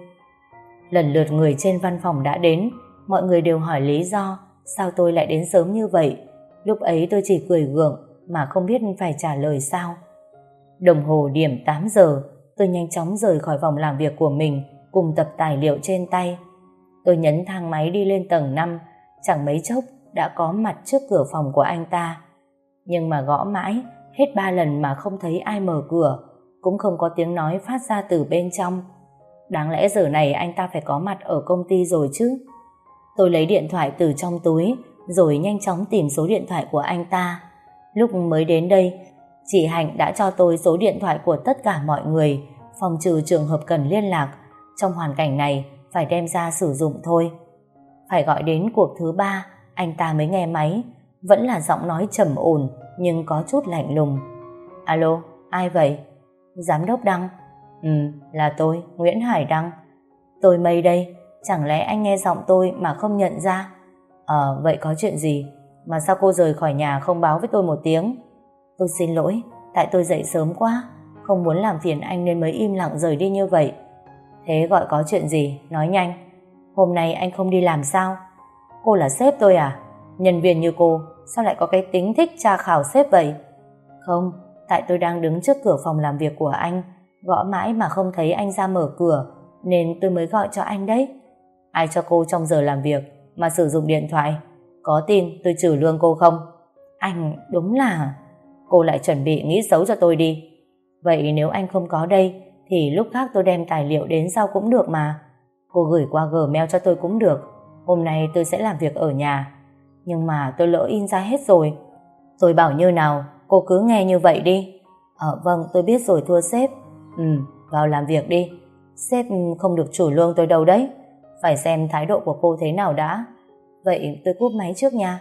Lần lượt người trên văn phòng đã đến. Mọi người đều hỏi lý do sao tôi lại đến sớm như vậy. Lúc ấy tôi chỉ cười gượng mà không biết phải trả lời sao. Đồng hồ điểm 8 giờ, tôi nhanh chóng rời khỏi phòng làm việc của mình cùng tập tài liệu trên tay. Tôi nhấn thang máy đi lên tầng 5, chẳng mấy chốc đã có mặt trước cửa phòng của anh ta. Nhưng mà gõ mãi, hết 3 lần mà không thấy ai mở cửa, cũng không có tiếng nói phát ra từ bên trong. Đáng lẽ giờ này anh ta phải có mặt ở công ty rồi chứ. Tôi lấy điện thoại từ trong túi rồi nhanh chóng tìm số điện thoại của anh ta. Lúc mới đến đây, chị Hạnh đã cho tôi số điện thoại của tất cả mọi người, phòng trừ trường hợp cần liên lạc. Trong hoàn cảnh này phải đem ra sử dụng thôi. Phải gọi đến cuộc thứ 3 anh ta mới nghe máy. Vẫn là giọng nói trầm ổn nhưng có chút lạnh lùng. Alo, ai vậy? Giám đốc Đăng. Là tôi, Nguyễn Hải Đăng. Tôi Mây đây. Chẳng lẽ anh nghe giọng tôi mà không nhận ra? Vậy có chuyện gì? Mà sao cô rời khỏi nhà không báo với tôi một tiếng? Tôi xin lỗi, tại tôi dậy sớm quá, không muốn làm phiền anh nên mới im lặng rời đi như vậy. Thế gọi có chuyện gì? Nói nhanh. Hôm nay anh không đi làm sao? Cô là sếp tôi à? Nhân viên như cô sao lại có cái tính thích tra khảo sếp vậy? Không, tại tôi đang đứng trước cửa phòng làm việc của anh, gõ mãi mà không thấy anh ra mở cửa, nên tôi mới gọi cho anh đấy. Ai cho cô trong giờ làm việc mà sử dụng điện thoại? Có tin tôi trừ lương cô không? Anh đúng là... Cô lại chuẩn bị nghĩ xấu cho tôi đi. Vậy nếu anh không có đây thì lúc khác tôi đem tài liệu đến sau cũng được mà. Cô gửi qua Gmail cho tôi cũng được. Hôm nay tôi sẽ làm việc ở nhà. Nhưng mà tôi lỡ in ra hết rồi. Tôi bảo như nào, cô cứ nghe như vậy đi. Vâng, tôi biết rồi thưa sếp. Vào làm việc đi. Sếp không được trừ lương tôi đâu đấy. Phải xem thái độ của cô thế nào đã. Vậy tôi cúp máy trước nha.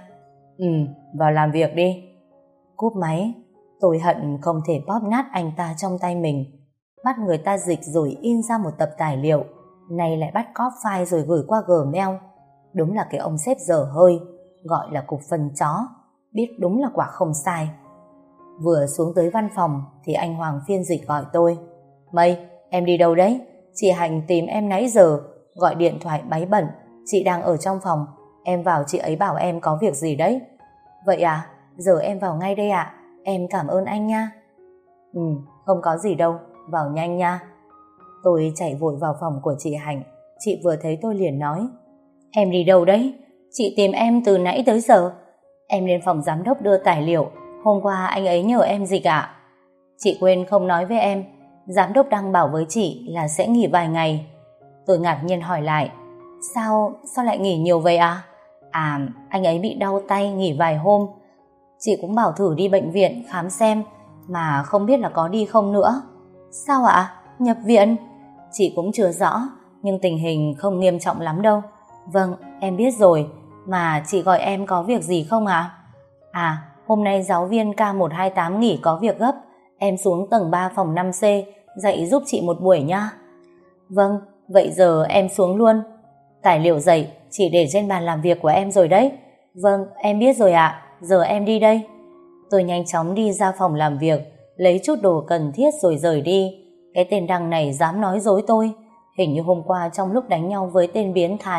Vào làm việc đi. Cúp máy, tôi hận không thể bóp nát anh ta trong tay mình. Bắt người ta dịch rồi in ra một tập tài liệu, nay lại bắt cóp file rồi gửi qua Gmail. Đúng là cái ông sếp dở hơi, gọi là cục phân chó, biết đúng là quả không sai. Vừa xuống tới văn phòng thì anh Hoàng phiên dịch gọi tôi. Mây, em đi đâu đấy? Chị Hạnh tìm em nãy giờ, gọi điện thoại báy bẩn, chị đang ở trong phòng, em vào chị ấy bảo em có việc gì đấy. Vậy à? Giờ em vào ngay đây ạ. Em cảm ơn anh nha. Không có gì đâu, vào nhanh nha. Tôi chạy vội vào phòng của chị Hạnh. Chị vừa thấy tôi liền nói. Em đi đâu đấy? Chị tìm em từ nãy tới giờ. Em lên phòng giám đốc đưa tài liệu. Hôm qua anh ấy nhờ em dịch ạ. Chị quên không nói với em. Giám đốc Đăng bảo với chị là sẽ nghỉ vài ngày. Tôi ngạc nhiên hỏi lại. Sao lại nghỉ nhiều vậy à? Anh ấy bị đau tay nghỉ vài hôm. Chị cũng bảo thử đi bệnh viện khám xem, mà không biết là có đi không nữa. Sao ạ? Nhập viện? Chị cũng chưa rõ, nhưng tình hình không nghiêm trọng lắm đâu. Vâng, em biết rồi. Mà chị gọi em có việc gì không ạ? Hôm nay giáo viên K128 nghỉ có việc gấp. Em xuống tầng 3 phòng 5C dạy giúp chị một buổi nha. Vâng, vậy giờ em xuống luôn. Tài liệu dạy chị để trên bàn làm việc của em rồi đấy. Vâng, em biết rồi ạ. Giờ em đi đây. Tôi nhanh chóng đi ra phòng làm việc, lấy chút đồ cần thiết rồi rời đi. Cái tên Đăng này dám nói dối tôi. Hình như hôm qua trong lúc đánh nhau với tên biến thái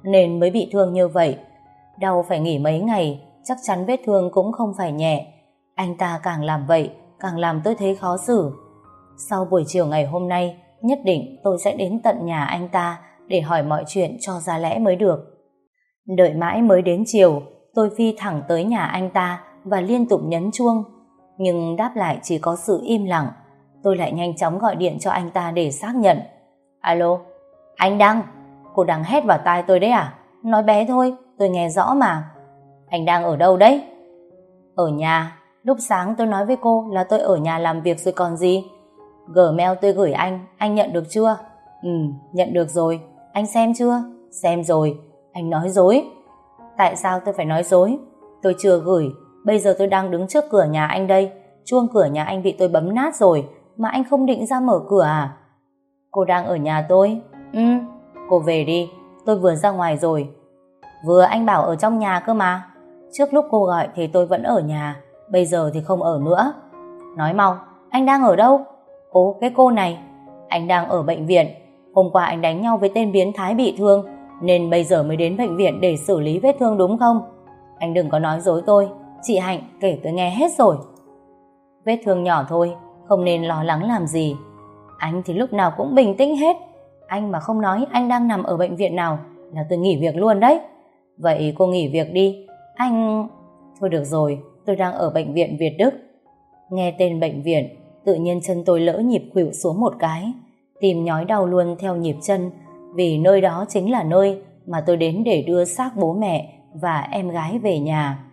nên mới bị thương như vậy. Đau phải nghỉ mấy ngày, chắc chắn vết thương cũng không phải nhẹ. Anh ta càng làm vậy, càng làm tôi thấy khó xử. Sau buổi chiều ngày hôm nay, nhất định tôi sẽ đến tận nhà anh ta để hỏi mọi chuyện cho ra lẽ mới được. Đợi mãi mới đến chiều, tôi phi thẳng tới nhà anh ta và liên tục nhấn chuông. Nhưng đáp lại chỉ có sự im lặng. Tôi lại nhanh chóng gọi điện cho anh ta để xác nhận. Alo, anh Đăng, cô đang hét vào tai tôi đấy à? Nói bé thôi, tôi nghe rõ mà. Anh đang ở đâu đấy? Ở nhà, lúc sáng tôi nói với cô là tôi ở nhà làm việc rồi còn gì. Gmail tôi gửi anh nhận được chưa? Nhận được rồi. Anh xem chưa? Xem rồi. Anh nói dối. Tại sao tôi phải nói dối? Tôi chưa gửi. Bây giờ tôi đang đứng trước cửa nhà anh đây. Chuông cửa nhà anh bị tôi bấm nát rồi, mà anh không định ra mở cửa à? Cô đang ở nhà tôi? Cô về đi, tôi vừa ra ngoài rồi. Vừa anh bảo ở trong nhà cơ mà. Trước lúc cô gọi thì tôi vẫn ở nhà, bây giờ thì không ở nữa. Nói mau, anh đang ở đâu? Ồ, cái cô này. Anh đang ở bệnh viện. Hôm qua anh đánh nhau với tên biến thái bị thương, nên bây giờ mới đến bệnh viện để xử lý vết thương đúng không? Anh đừng có nói dối tôi. Chị Hạnh kể tôi nghe hết rồi. Vết thương nhỏ thôi, không nên lo lắng làm gì. Anh thì lúc nào cũng bình tĩnh hết. Anh mà không nói anh đang nằm ở bệnh viện nào là tôi nghỉ việc luôn đấy. Vậy cô nghỉ việc đi. Anh... Thôi được rồi, tôi đang ở bệnh viện Việt Đức. Nghe tên bệnh viện, tự nhiên chân tôi lỡ nhịp khuỵu xuống một cái. Tim nhói đau luôn theo nhịp chân, vì nơi đó chính là nơi mà tôi đến để đưa xác bố mẹ và em gái về nhà.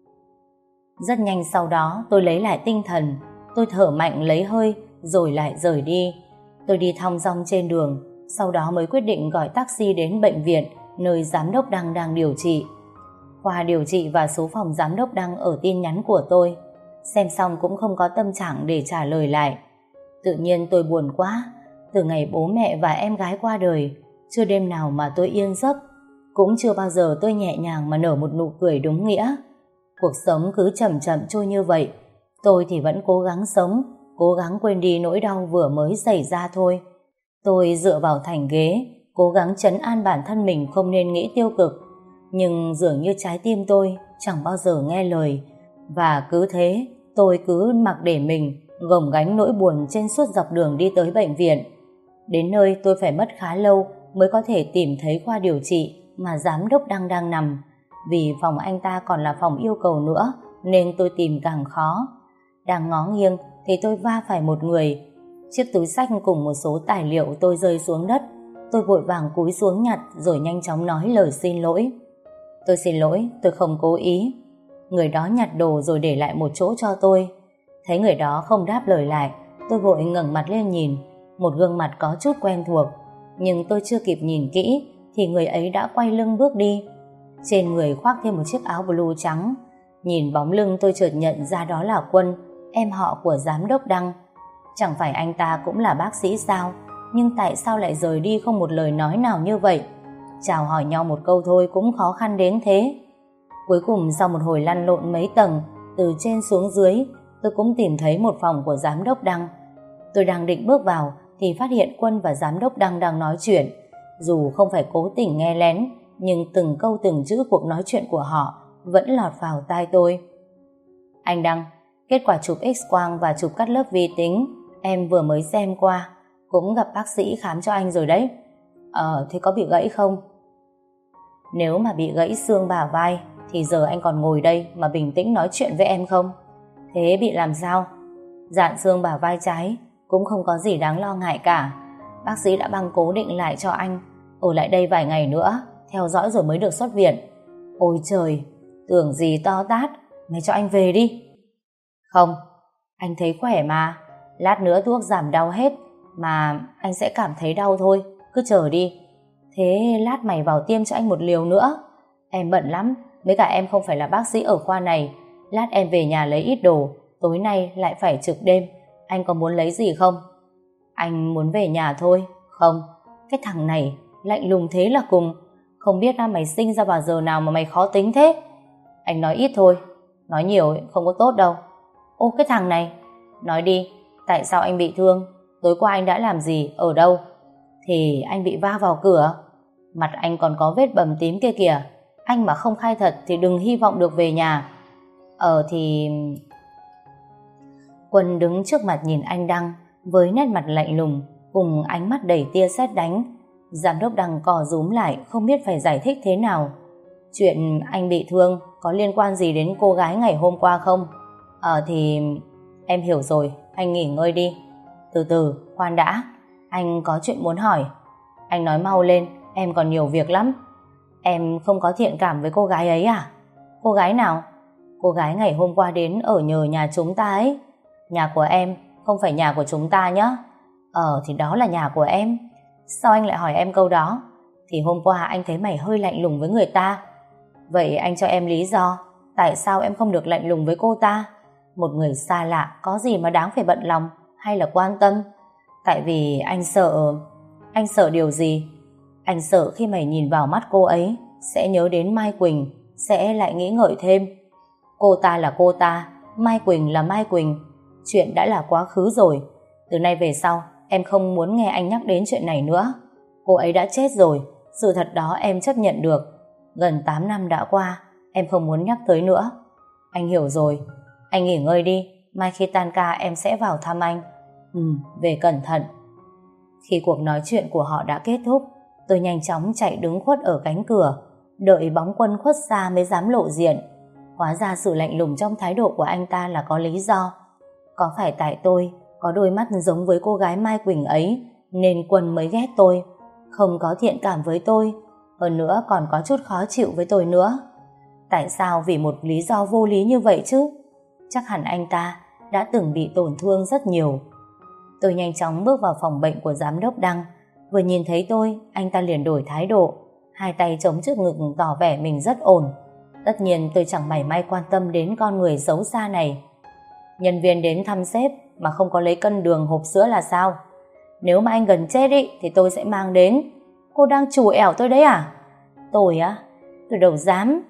Rất nhanh sau đó tôi lấy lại tinh thần. Tôi thở mạnh lấy hơi rồi lại rời đi. Tôi đi thong dong trên đường, sau đó mới quyết định gọi taxi đến bệnh viện nơi giám đốc Đăng đang điều trị. Khoa điều trị và số phòng giám đốc Đăng ở tin nhắn của tôi. Xem xong cũng không có tâm trạng để trả lời lại. Tự nhiên tôi buồn quá. Từ ngày bố mẹ và em gái qua đời, chưa đêm nào mà tôi yên giấc, cũng chưa bao giờ tôi nhẹ nhàng mà nở một nụ cười đúng nghĩa. Cuộc sống cứ chậm chậm trôi như vậy. Tôi thì vẫn cố gắng sống, cố gắng quên đi nỗi đau vừa mới xảy ra thôi. Tôi dựa vào thành ghế, cố gắng trấn an bản thân mình không nên nghĩ tiêu cực. Nhưng dường như trái tim tôi chẳng bao giờ nghe lời. Và cứ thế, tôi cứ mặc để mình gồng gánh nỗi buồn trên suốt dọc đường đi tới bệnh viện. Đến nơi tôi phải mất khá lâu mới có thể tìm thấy khoa điều trị mà giám đốc đang nằm. Vì phòng anh ta còn là phòng yêu cầu nữa, nên tôi tìm càng khó. Đang ngó nghiêng thì tôi va phải một người. Chiếc túi xách cùng một số tài liệu tôi rơi xuống đất. Tôi vội vàng cúi xuống nhặt rồi nhanh chóng nói lời xin lỗi. Tôi xin lỗi, tôi không cố ý. Người đó nhặt đồ rồi để lại một chỗ cho tôi. Thấy người đó không đáp lời lại, tôi vội ngẩng mặt lên nhìn. Một gương mặt có chút quen thuộc, nhưng tôi chưa kịp nhìn kỹ thì người ấy đã quay lưng bước đi. Trên người khoác thêm một chiếc áo blue trắng. Nhìn bóng lưng tôi chợt nhận ra đó là Quân, em họ của giám đốc Đăng. Chẳng phải anh ta cũng là bác sĩ sao? Nhưng tại sao lại rời đi không một lời nói nào như vậy? Chào hỏi nhau một câu thôi cũng khó khăn đến thế. Cuối cùng sau một hồi lăn lộn mấy tầng, từ trên xuống dưới, tôi cũng tìm thấy một phòng của giám đốc Đăng. Tôi đang định bước vào thì phát hiện Quân và giám đốc Đăng đang nói chuyện. Dù không phải cố tình nghe lén, nhưng từng câu từng chữ cuộc nói chuyện của họ vẫn lọt vào tai tôi. Anh Đăng, kết quả chụp X-quang và chụp cắt lớp vi tính em vừa mới xem qua, cũng gặp bác sĩ khám cho anh rồi đấy. Thế có bị gãy không? Nếu mà bị gãy xương bả vai thì giờ anh còn ngồi đây mà bình tĩnh nói chuyện với em không? Thế bị làm sao? Dạn xương bả vai trái, cũng không có gì đáng lo ngại cả. Bác sĩ đã băng cố định lại cho anh, ở lại đây vài ngày nữa, theo dõi rồi mới được xuất viện. Ôi trời, tưởng gì to tát, mày cho anh về đi. Không, anh thấy khỏe mà, lát nữa thuốc giảm đau hết, mà anh sẽ cảm thấy đau thôi, cứ chờ đi. Thế lát mày vào tiêm cho anh một liều nữa. Em bận lắm, với cả em không phải là bác sĩ ở khoa này. Lát em về nhà lấy ít đồ, tối nay lại phải trực đêm. Anh có muốn lấy gì không? Anh muốn về nhà thôi. Không, cái thằng này lạnh lùng thế là cùng. Không biết mày sinh ra vào giờ nào mà mày khó tính thế. Anh nói ít thôi, nói nhiều không có tốt đâu. Ô cái thằng này, nói đi, tại sao anh bị thương? Tối qua anh đã làm gì, ở đâu? Thì anh bị va vào cửa. Mặt anh còn có vết bầm tím kia kìa. Anh mà không khai thật thì đừng hy vọng được về nhà. Thì... Quân đứng trước mặt nhìn anh Đăng với nét mặt lạnh lùng cùng ánh mắt đầy tia sét đánh. Giám đốc Đăng cò rúm lại không biết phải giải thích thế nào. Chuyện anh bị thương có liên quan gì đến cô gái ngày hôm qua không? Thì... Em hiểu rồi, anh nghỉ ngơi đi. Từ từ, khoan đã. Anh có chuyện muốn hỏi. Anh nói mau lên, em còn nhiều việc lắm. Em không có thiện cảm với cô gái ấy à? Cô gái nào? Cô gái ngày hôm qua đến ở nhờ nhà chúng ta ấy. Nhà của em, không phải nhà của chúng ta nhé. Thì đó là nhà của em. Sao anh lại hỏi em câu đó? Thì hôm qua anh thấy mày hơi lạnh lùng với người ta. Vậy anh cho em lý do tại sao em không được lạnh lùng với cô ta? Một người xa lạ có gì mà đáng phải bận lòng hay là quan tâm? Tại vì anh sợ. Anh sợ điều gì? Anh sợ khi mày nhìn vào mắt cô ấy sẽ nhớ đến Mai Quỳnh, sẽ lại nghĩ ngợi thêm. Cô ta là cô ta, Mai Quỳnh là Mai Quỳnh. Chuyện đã là quá khứ rồi. Từ nay về sau em không muốn nghe anh nhắc đến chuyện này nữa. Cô ấy đã chết rồi, sự thật đó em chấp nhận được. Gần 8 năm đã qua, em không muốn nhắc tới nữa. Anh hiểu rồi. Anh nghỉ ngơi đi, mai khi tan ca em sẽ vào thăm anh. Về cẩn thận. Khi cuộc nói chuyện của họ đã kết thúc, tôi nhanh chóng chạy đứng khuất ở cánh cửa, đợi bóng Quân khuất xa mới dám lộ diện. Hóa ra sự lạnh lùng trong thái độ của anh ta là có lý do. Có phải tại tôi có đôi mắt giống với cô gái Mai Quỳnh ấy nên Quân mới ghét tôi, không có thiện cảm với tôi, hơn nữa còn có chút khó chịu với tôi nữa. Tại sao vì một lý do vô lý như vậy chứ? Chắc hẳn anh ta đã từng bị tổn thương rất nhiều. Tôi nhanh chóng bước vào phòng bệnh của giám đốc Đăng. Vừa nhìn thấy tôi, anh ta liền đổi thái độ, hai tay chống trước ngực tỏ vẻ mình rất ổn. Tất nhiên tôi chẳng mảy may quan tâm đến con người xấu xa này. Nhân viên đến thăm sếp mà không có lấy cân đường hộp sữa là sao? Nếu mà anh gần chết ý, thì tôi sẽ mang đến. Cô đang trù ẻo tôi đấy à? Tôi á? Tôi đâu dám.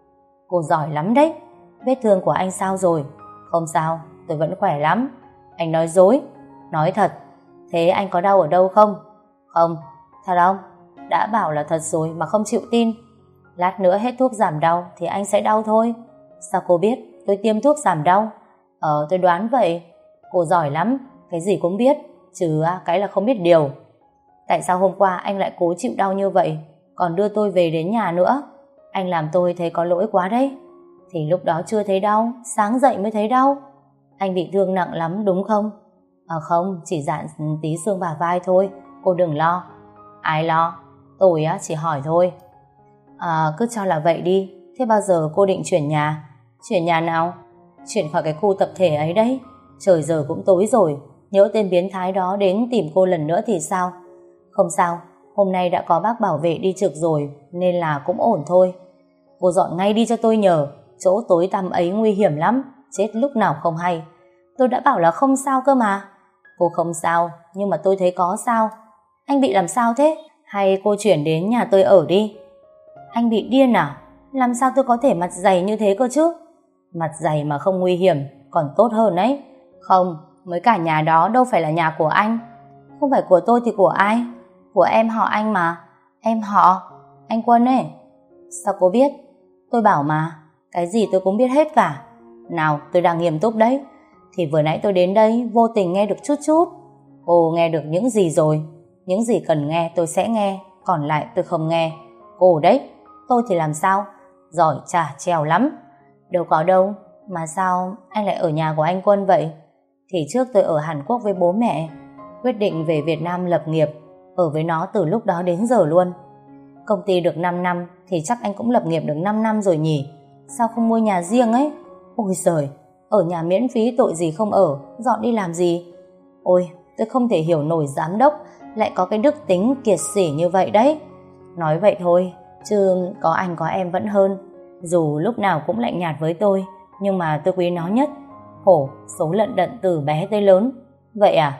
Cô giỏi lắm đấy. Vết thương của anh sao rồi? Không sao, tôi vẫn khỏe lắm. Anh nói dối. Nói thật. Thế anh có đau ở đâu không? Không. Thật không? Đã bảo là thật rồi mà không chịu tin. Lát nữa hết thuốc giảm đau thì anh sẽ đau thôi. Sao cô biết tôi tiêm thuốc giảm đau? Tôi đoán vậy. Cô giỏi lắm, cái gì cũng biết, chứ cái là không biết điều. Tại sao hôm qua anh lại cố chịu đau như vậy, còn đưa tôi về đến nhà nữa? Anh làm tôi thấy có lỗi quá đấy. Thì lúc đó chưa thấy đau, sáng dậy mới thấy đau. Anh bị thương nặng lắm đúng không? Không, chỉ dạn tí xương bả vai thôi, cô đừng lo. Ai lo? Tôi chỉ hỏi thôi. Cứ cho là vậy đi. Thế bao giờ cô định chuyển nhà? Chuyển nhà nào? Chuyển khỏi cái khu tập thể ấy đấy. Trời giờ cũng tối rồi, nhỡ tên biến thái đó đến tìm cô lần nữa thì sao? Không sao, hôm nay đã có bác bảo vệ đi trực rồi nên là cũng ổn thôi. Cô dọn ngay đi cho tôi nhờ. Chỗ tối tăm ấy nguy hiểm lắm, chết lúc nào không hay. Tôi đã bảo là không sao cơ mà. Cô không sao, nhưng mà tôi thấy có sao. Anh bị làm sao thế? Hay cô chuyển đến nhà tôi ở đi? Anh bị điên à? Làm sao tôi có thể mặt dày như thế cơ chứ? Mặt dày mà không nguy hiểm còn tốt hơn đấy. Không, mới cả nhà đó đâu phải là nhà của anh. Không phải của tôi thì của ai? Của em họ anh mà. Em họ? Anh Quân ấy. Sao cô biết? Tôi bảo mà, cái gì tôi cũng biết hết cả. Nào, tôi đang nghiêm túc đấy. Thì vừa nãy tôi đến đây vô tình nghe được chút chút. Cô nghe được những gì rồi? Những gì cần nghe tôi sẽ nghe, còn lại tôi không nghe. Cô đấy, tôi thì làm sao? Giỏi chả trèo lắm. Đâu có đâu, mà sao anh lại ở nhà của anh Quân vậy? Thì trước tôi ở Hàn Quốc với bố mẹ, quyết định về Việt Nam lập nghiệp, ở với nó từ lúc đó đến giờ luôn. Công ty được 5 năm thì chắc anh cũng lập nghiệp được 5 năm rồi nhỉ? Sao không mua nhà riêng ấy? Ôi giời, ở nhà miễn phí tội gì không ở, dọn đi làm gì? Ôi, tôi không thể hiểu nổi giám đốc lại có cái đức tính kiệt sỉ như vậy đấy. Nói vậy thôi, chứ có anh có em vẫn hơn. Dù lúc nào cũng lạnh nhạt với tôi, nhưng mà tôi quý nó nhất. Khổ, số lận đận từ bé tới lớn. Vậy à?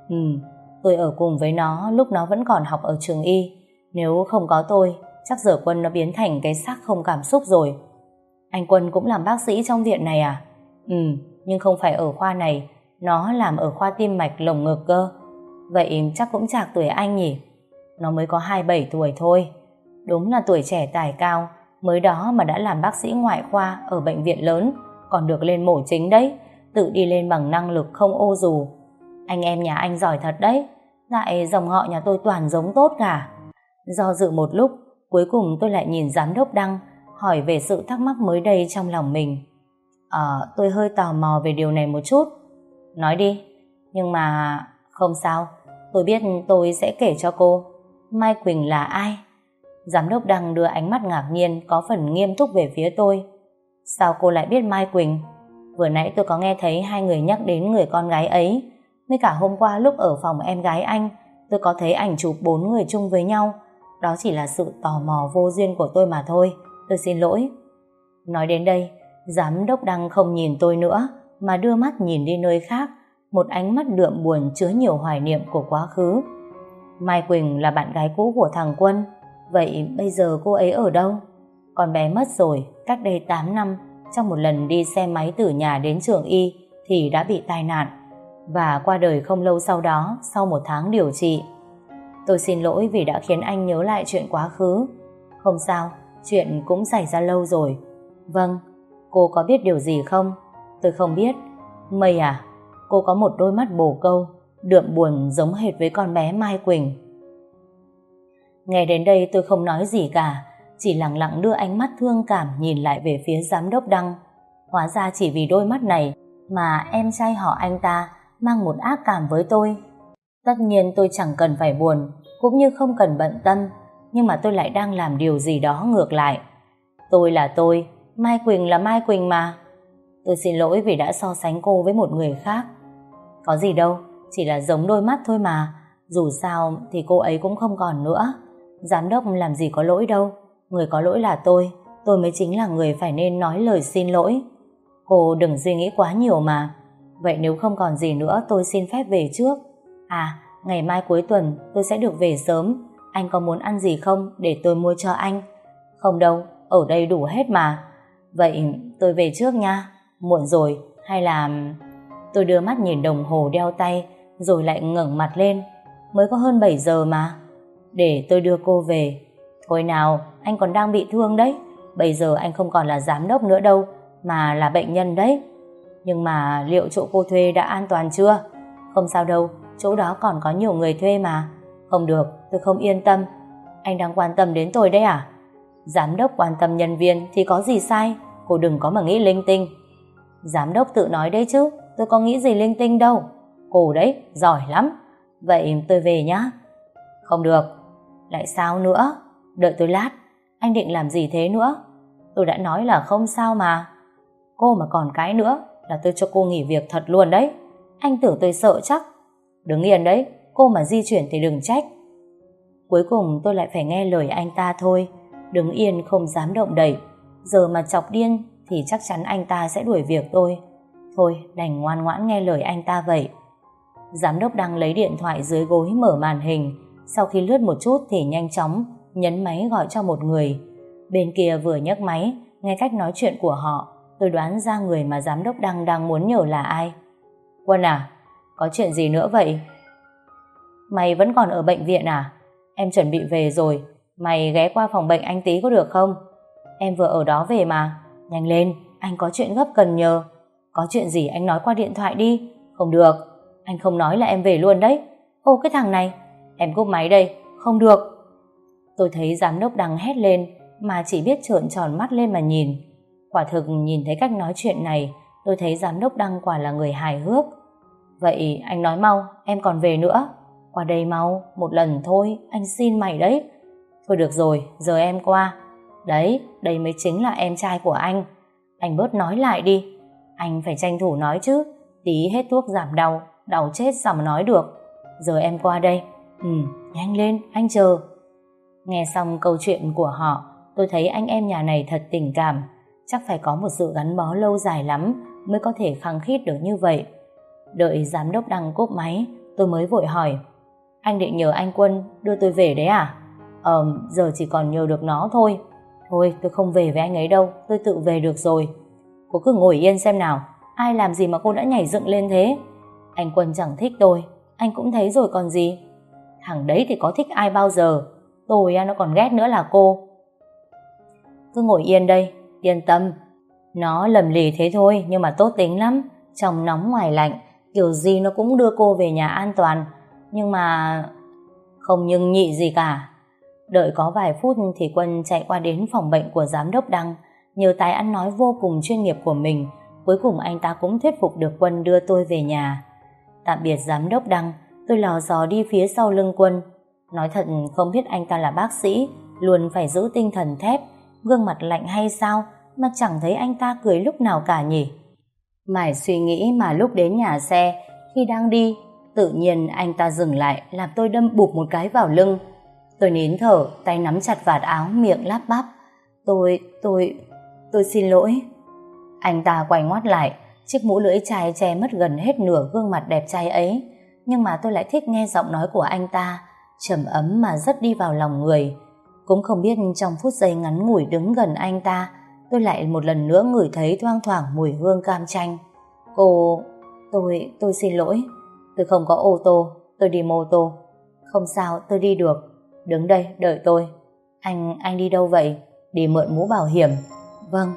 Tôi ở cùng với nó lúc nó vẫn còn học ở trường y. Nếu không có tôi, chắc giờ Quân nó biến thành cái xác không cảm xúc rồi. Anh Quân cũng làm bác sĩ trong viện này à? Nhưng không phải ở khoa này, nó làm ở khoa tim mạch lồng ngực cơ. Vậy chắc cũng chạc tuổi anh nhỉ? Nó mới có 27 tuổi thôi. Đúng là tuổi trẻ tài cao, mới đó mà đã làm bác sĩ ngoại khoa ở bệnh viện lớn, còn được lên mổ chính đấy, tự đi lên bằng năng lực không ô dù. Anh em nhà anh giỏi thật đấy, lại dòng họ nhà tôi toàn giống tốt cả. Do dự một lúc, cuối cùng tôi lại nhìn giám đốc Đăng, hỏi về sự thắc mắc mới đây trong lòng mình. Tôi hơi tò mò về điều này một chút. Nói đi. Nhưng mà... Không sao, tôi biết tôi sẽ kể cho cô. Mai Quỳnh là ai? Giám đốc Đăng đưa ánh mắt ngạc nhiên có phần nghiêm túc về phía tôi. Sao cô lại biết Mai Quỳnh? Vừa nãy tôi có nghe thấy hai người nhắc đến người con gái ấy. Mới cả hôm qua lúc ở phòng em gái anh, tôi có thấy ảnh chụp 4 người chung với nhau. Đó chỉ là sự tò mò vô duyên của tôi mà thôi. Tôi xin lỗi. Nói đến đây, giám đốc Đăng không nhìn tôi nữa, mà đưa mắt nhìn đi nơi khác, một ánh mắt đượm buồn chứa nhiều hoài niệm của quá khứ. Mai Quỳnh là bạn gái cũ của thằng Quân. Vậy bây giờ cô ấy ở đâu? Con bé mất rồi, cách đây 8 năm, trong một lần đi xe máy từ nhà đến trường y thì đã bị tai nạn và qua đời không lâu sau đó, sau 1 tháng điều trị. Tôi xin lỗi vì đã khiến anh nhớ lại chuyện quá khứ. Không sao, chuyện cũng xảy ra lâu rồi. Vâng, cô có biết điều gì không? Tôi không biết. Mây à, cô có một đôi mắt bồ câu, đượm buồn giống hệt với con bé Mai Quỳnh. Nghe đến đây tôi không nói gì cả, chỉ lặng lặng đưa ánh mắt thương cảm nhìn lại về phía giám đốc Đăng. Hóa ra chỉ vì đôi mắt này mà em trai họ anh ta mang một ác cảm với tôi. Tất nhiên tôi chẳng cần phải buồn, cũng như không cần bận tâm, nhưng mà tôi lại đang làm điều gì đó ngược lại. Tôi là tôi, Mai Quỳnh là Mai Quỳnh mà. Tôi xin lỗi vì đã so sánh cô với một người khác. Có gì đâu, chỉ là giống đôi mắt thôi mà. Dù sao thì cô ấy cũng không còn nữa. Giám đốc làm gì có lỗi đâu. Người có lỗi là tôi mới chính là người phải nên nói lời xin lỗi. Cô đừng suy nghĩ quá nhiều mà. Vậy nếu không còn gì nữa tôi xin phép về trước. Ngày mai cuối tuần tôi sẽ được về sớm. Anh có muốn ăn gì không để tôi mua cho anh? Không đâu, ở đây đủ hết mà. Vậy tôi về trước nha. Muộn rồi, hay là... Tôi đưa mắt nhìn đồng hồ đeo tay, rồi lại ngẩng mặt lên. Mới có hơn 7 giờ mà. Để tôi đưa cô về. Thôi nào, anh còn đang bị thương đấy. Bây giờ anh không còn là giám đốc nữa đâu, mà là bệnh nhân đấy. Nhưng mà liệu chỗ cô thuê đã an toàn chưa? Không sao đâu, chỗ đó còn có nhiều người thuê mà. Không được, tôi không yên tâm. Anh đang quan tâm đến tôi đấy à? Giám đốc quan tâm nhân viên thì có gì sai? Cô đừng có mà nghĩ linh tinh. Giám đốc tự nói đấy chứ, tôi có nghĩ gì linh tinh đâu. Cô đấy, giỏi lắm. Vậy tôi về nhá. Không được. Lại sao nữa? Đợi tôi lát. Anh định làm gì thế nữa? Tôi đã nói là không sao mà. Cô mà còn cái nữa là tôi cho cô nghỉ việc thật luôn đấy. Anh tưởng tôi sợ chắc. Đứng yên đấy, cô mà di chuyển thì đừng trách. Cuối cùng tôi lại phải nghe lời anh ta thôi. Đứng yên không dám động đậy. Giờ mà chọc điên thì chắc chắn anh ta sẽ đuổi việc tôi. Thôi đành ngoan ngoãn nghe lời anh ta vậy. Giám đốc đang lấy điện thoại dưới gối mở màn hình. Sau khi lướt một chút thì nhanh chóng nhấn máy gọi cho một người. Bên kia vừa nhấc máy, nghe cách nói chuyện của họ, tôi đoán ra người mà giám đốc đang muốn nhờ là ai. Quân à, có chuyện gì nữa vậy? Mày vẫn còn ở bệnh viện à? Em chuẩn bị về rồi. Mày ghé qua phòng bệnh anh tí có được không? Em vừa ở đó về mà. Nhanh lên, anh có chuyện gấp cần nhờ. Có chuyện gì anh nói qua điện thoại đi. Không được, anh không nói là em về luôn đấy. Ô cái thằng này, em cúp máy đây. Không được. Tôi thấy giám đốc đang hét lên mà chỉ biết trợn tròn mắt lên mà nhìn. Quả thực nhìn thấy cách nói chuyện này, tôi thấy giám đốc Đăng quả là người hài hước. Vậy anh nói mau, em còn về nữa. Qua đây mau, một lần thôi, anh xin mày đấy. Thôi được rồi, giờ em qua. Đấy, đây mới chính là em trai của anh. Anh bớt nói lại đi. Anh phải tranh thủ nói chứ. Tí hết thuốc giảm đau, đau chết sao mà nói được. Giờ em qua đây. Nhanh lên, anh chờ. Nghe xong câu chuyện của họ, tôi thấy anh em nhà này thật tình cảm. Chắc phải có một sự gắn bó lâu dài lắm mới có thể khăng khít được như vậy. Đợi giám đốc Đăng cúp máy, tôi mới vội hỏi. Anh định nhờ anh Quân đưa tôi về đấy à? Giờ chỉ còn nhờ được nó thôi. Thôi tôi không về với anh ấy đâu, tôi tự về được rồi. Cô cứ ngồi yên xem nào. Ai làm gì mà cô đã nhảy dựng lên thế? Anh Quân chẳng thích tôi, anh cũng thấy rồi còn gì. Thằng đấy thì có thích ai bao giờ. Tôi nó còn ghét nữa là cô. Cứ ngồi yên đây, yên tâm. Nó lầm lì thế thôi nhưng mà tốt tính lắm. Trong nóng ngoài lạnh, kiểu gì nó cũng đưa cô về nhà an toàn. Nhưng mà... Không nhưng nhị gì cả. Đợi có vài phút thì Quân chạy qua đến phòng bệnh của giám đốc Đăng. Nhờ tài ăn nói vô cùng chuyên nghiệp của mình, cuối cùng anh ta cũng thuyết phục được Quân đưa tôi về nhà. Tạm biệt giám đốc Đăng, tôi lò dò đi phía sau lưng Quân. Nói thật không biết anh ta là bác sĩ, luôn phải giữ tinh thần thép, gương mặt lạnh hay sao mà chẳng thấy anh ta cười lúc nào cả nhỉ. Mải suy nghĩ mà lúc đến nhà xe, khi đang đi, tự nhiên anh ta dừng lại làm tôi đâm bụp một cái vào lưng. Tôi nín thở, tay nắm chặt vạt áo, miệng lắp bắp. Tôi xin lỗi. Anh ta quay ngoắt lại, chiếc mũ lưỡi chai che mất gần hết nửa gương mặt đẹp trai ấy. Nhưng mà tôi lại thích nghe giọng nói của anh ta, trầm ấm mà rất đi vào lòng người. Cũng không biết trong phút giây ngắn ngủi đứng gần anh ta, tôi lại một lần nữa ngửi thấy thoang thoảng mùi hương cam chanh. Tôi xin lỗi. Tôi không có ô tô, tôi đi mô tô. Không sao, tôi đi được. Đứng đây, đợi tôi. Anh đi đâu vậy? Đi mượn mũ bảo hiểm. Vâng.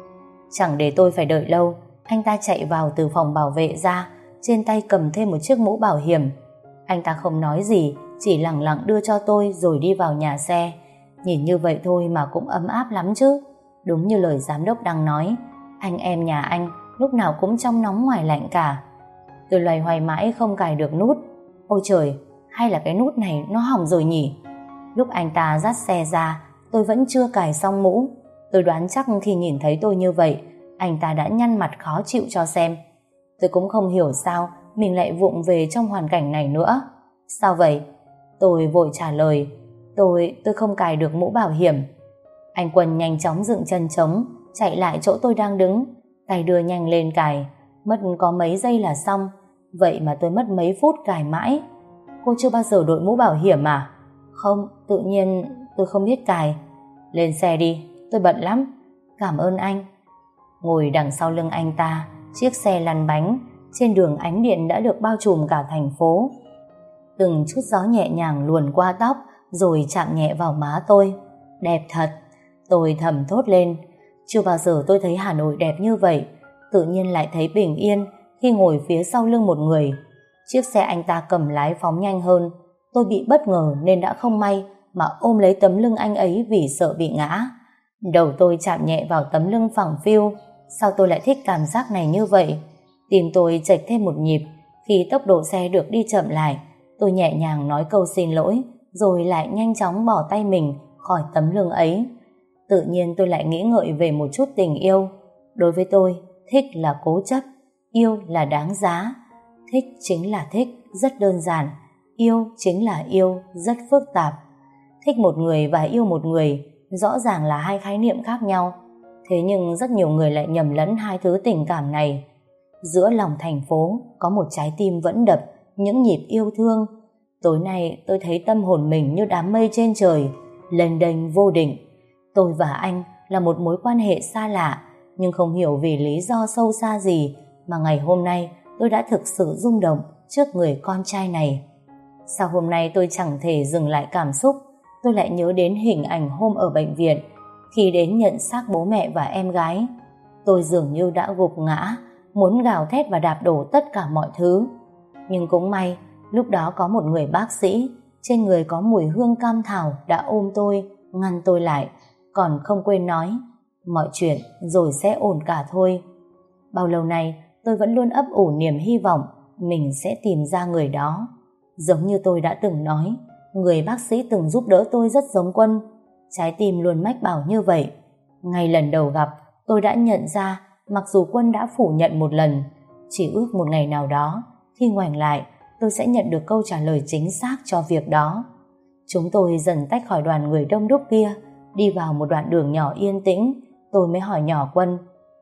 Chẳng để tôi phải đợi lâu, anh ta chạy vào từ phòng bảo vệ ra, trên tay cầm thêm một chiếc mũ bảo hiểm. Anh ta không nói gì, chỉ lẳng lặng đưa cho tôi rồi đi vào nhà xe. Nhìn như vậy thôi mà cũng ấm áp lắm chứ. Đúng như lời giám đốc đang nói, anh em nhà anh lúc nào cũng trong nóng ngoài lạnh cả. Tôi loay hoay mãi không cài được nút. Ôi trời, hay là cái nút này nó hỏng rồi nhỉ? Lúc anh ta dắt xe ra, tôi vẫn chưa cài xong mũ. Tôi đoán chắc khi nhìn thấy tôi như vậy, anh ta đã nhăn mặt khó chịu cho xem. Tôi cũng không hiểu sao mình lại vụng về trong hoàn cảnh này nữa. Sao vậy? Tôi vội trả lời. Tôi không cài được mũ bảo hiểm. Anh Quân nhanh chóng dựng chân trống, chạy lại chỗ tôi đang đứng, tay đưa nhanh lên cài. Mất có mấy giây là xong. Vậy mà tôi mất mấy phút cài mãi. Cô chưa bao giờ đội mũ bảo hiểm à? Không, tự nhiên tôi không biết cài. Lên xe đi, tôi bận lắm. Cảm ơn anh. Ngồi đằng sau lưng anh ta, chiếc xe lăn bánh. Trên đường ánh điện đã được bao trùm cả thành phố. Từng chút gió nhẹ nhàng luồn qua tóc, rồi chạm nhẹ vào má tôi. Đẹp thật. Tôi thầm thốt lên. Chưa bao giờ tôi thấy Hà Nội đẹp như vậy. Tự nhiên lại thấy bình yên khi ngồi phía sau lưng một người. Chiếc xe anh ta cầm lái phóng nhanh hơn. Tôi bị bất ngờ nên đã không may mà ôm lấy tấm lưng anh ấy vì sợ bị ngã. Đầu tôi chạm nhẹ vào tấm lưng phẳng phiu. Sao tôi lại thích cảm giác này như vậy? Tim tôi chệch thêm một nhịp. Khi tốc độ xe được đi chậm lại, tôi nhẹ nhàng nói câu xin lỗi, rồi lại nhanh chóng bỏ tay mình khỏi tấm lưng ấy. Tự nhiên tôi lại nghĩ ngợi về một chút tình yêu. Đối với tôi, thích là cố chấp, yêu là đáng giá. Thích chính là thích, rất đơn giản. Yêu chính là yêu, rất phức tạp. Thích một người và yêu một người rõ ràng là hai khái niệm khác nhau. Thế nhưng rất nhiều người lại nhầm lẫn hai thứ tình cảm này. Giữa lòng thành phố có một trái tim vẫn đập những nhịp yêu thương. Tối nay tôi thấy tâm hồn mình như đám mây trên trời, lênh đênh vô định. Tôi và anh là một mối quan hệ xa lạ, nhưng không hiểu vì lý do sâu xa gì mà ngày hôm nay tôi đã thực sự rung động trước người con trai này. Sao hôm nay tôi chẳng thể dừng lại cảm xúc? Tôi lại nhớ đến hình ảnh hôm ở bệnh viện, khi đến nhận xác bố mẹ và em gái. Tôi dường như đã gục ngã, muốn gào thét và đạp đổ tất cả mọi thứ. Nhưng cũng may, lúc đó có một người bác sĩ, trên người có mùi hương cam thảo đã ôm tôi, ngăn tôi lại, còn không quên nói, mọi chuyện rồi sẽ ổn cả thôi. Bao lâu nay, tôi vẫn luôn ấp ủ niềm hy vọng mình sẽ tìm ra người đó. Giống như tôi đã từng nói, người bác sĩ từng giúp đỡ tôi rất giống Quân. Trái tim luôn mách bảo như vậy. Ngay lần đầu gặp, tôi đã nhận ra mặc dù Quân đã phủ nhận một lần, chỉ ước một ngày nào đó, khi ngoảnh lại, tôi sẽ nhận được câu trả lời chính xác cho việc đó. Chúng tôi dần tách khỏi đoàn người đông đúc kia, đi vào một đoạn đường nhỏ yên tĩnh. Tôi mới hỏi nhỏ Quân,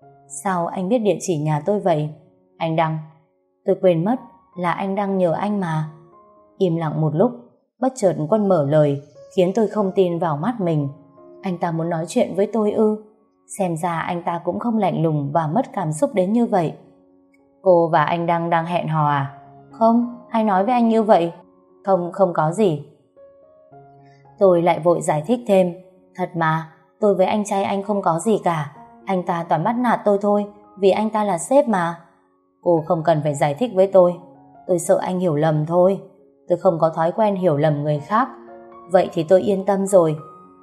sao anh biết địa chỉ nhà tôi vậy? Anh Đăng. Tôi quên mất là anh Đăng nhờ anh mà. Im lặng một lúc, bất chợt Quân mở lời, khiến tôi không tin vào mắt mình. Anh ta muốn nói chuyện với tôi ư? Xem ra anh ta cũng không lạnh lùng và mất cảm xúc đến như vậy. Cô và anh Đăng đang hẹn hò à? Không, ai nói với anh như vậy? Không có gì. Tôi lại vội giải thích thêm. Thật mà, tôi với anh trai anh không có gì cả. Anh ta toàn bắt nạt tôi thôi, vì anh ta là sếp mà. Cô không cần phải giải thích với tôi. Tôi sợ anh hiểu lầm thôi. Tôi không có thói quen hiểu lầm người khác. Vậy thì tôi yên tâm rồi.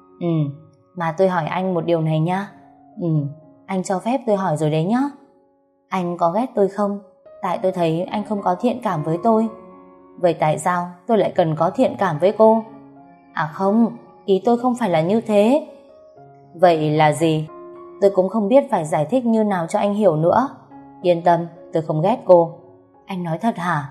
Mà tôi hỏi anh một điều này nhá. Anh cho phép tôi hỏi rồi đấy nhá. Anh có ghét tôi không? Tại tôi thấy anh không có thiện cảm với tôi. Vậy tại sao tôi lại cần có thiện cảm với cô? À không, ý tôi không phải là như thế. Vậy là gì? Tôi cũng không biết phải giải thích như nào cho anh hiểu nữa. Yên tâm, tôi không ghét cô. Anh nói thật hả?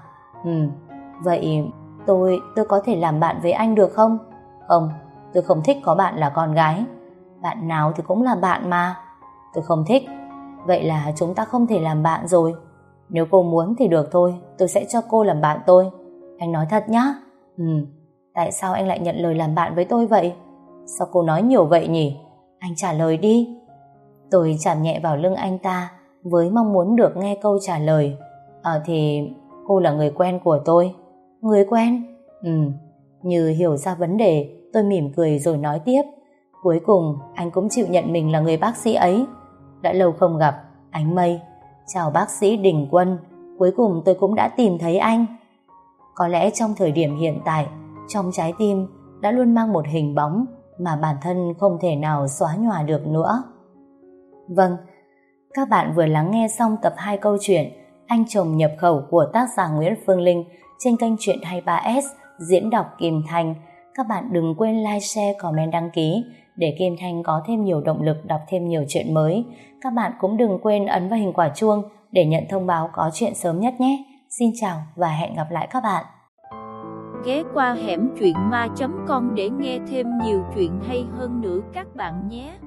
Vậy tôi có thể làm bạn với anh được không? Không, tôi không thích có bạn là con gái. Bạn nào thì cũng là bạn mà. Tôi không thích. Vậy là chúng ta không thể làm bạn rồi. Nếu cô muốn thì được thôi, tôi sẽ cho cô làm bạn tôi. Anh nói thật nhá. Tại sao anh lại nhận lời làm bạn với tôi vậy? Sao cô nói nhiều vậy nhỉ? Anh trả lời đi. Tôi chạm nhẹ vào lưng anh ta với mong muốn được nghe câu trả lời. Thì cô là người quen của tôi. Người quen? Như hiểu ra vấn đề, tôi mỉm cười rồi nói tiếp. Cuối cùng anh cũng chịu nhận mình là người bác sĩ ấy. Đã lâu không gặp, Ánh Mây. Chào bác sĩ Đình Quân. Cuối cùng tôi cũng đã tìm thấy anh. Có lẽ trong thời điểm hiện tại, trong trái tim đã luôn mang một hình bóng mà bản thân không thể nào xóa nhòa được nữa. Vâng, các bạn vừa lắng nghe xong tập 2 câu chuyện Anh chồng nhập khẩu của tác giả Nguyễn Phương Linh trên kênh Truyện 23S diễn đọc Kim Thanh. Các bạn đừng quên like, share, comment, đăng ký để Kim Thanh có thêm nhiều động lực đọc thêm nhiều chuyện mới. Các bạn cũng đừng quên ấn vào hình quả chuông để nhận thông báo có chuyện sớm nhất nhé. Xin chào và hẹn gặp lại các bạn. Ghé qua hẻm truyện ma.com để nghe thêm nhiều chuyện hay hơn nữa các bạn nhé.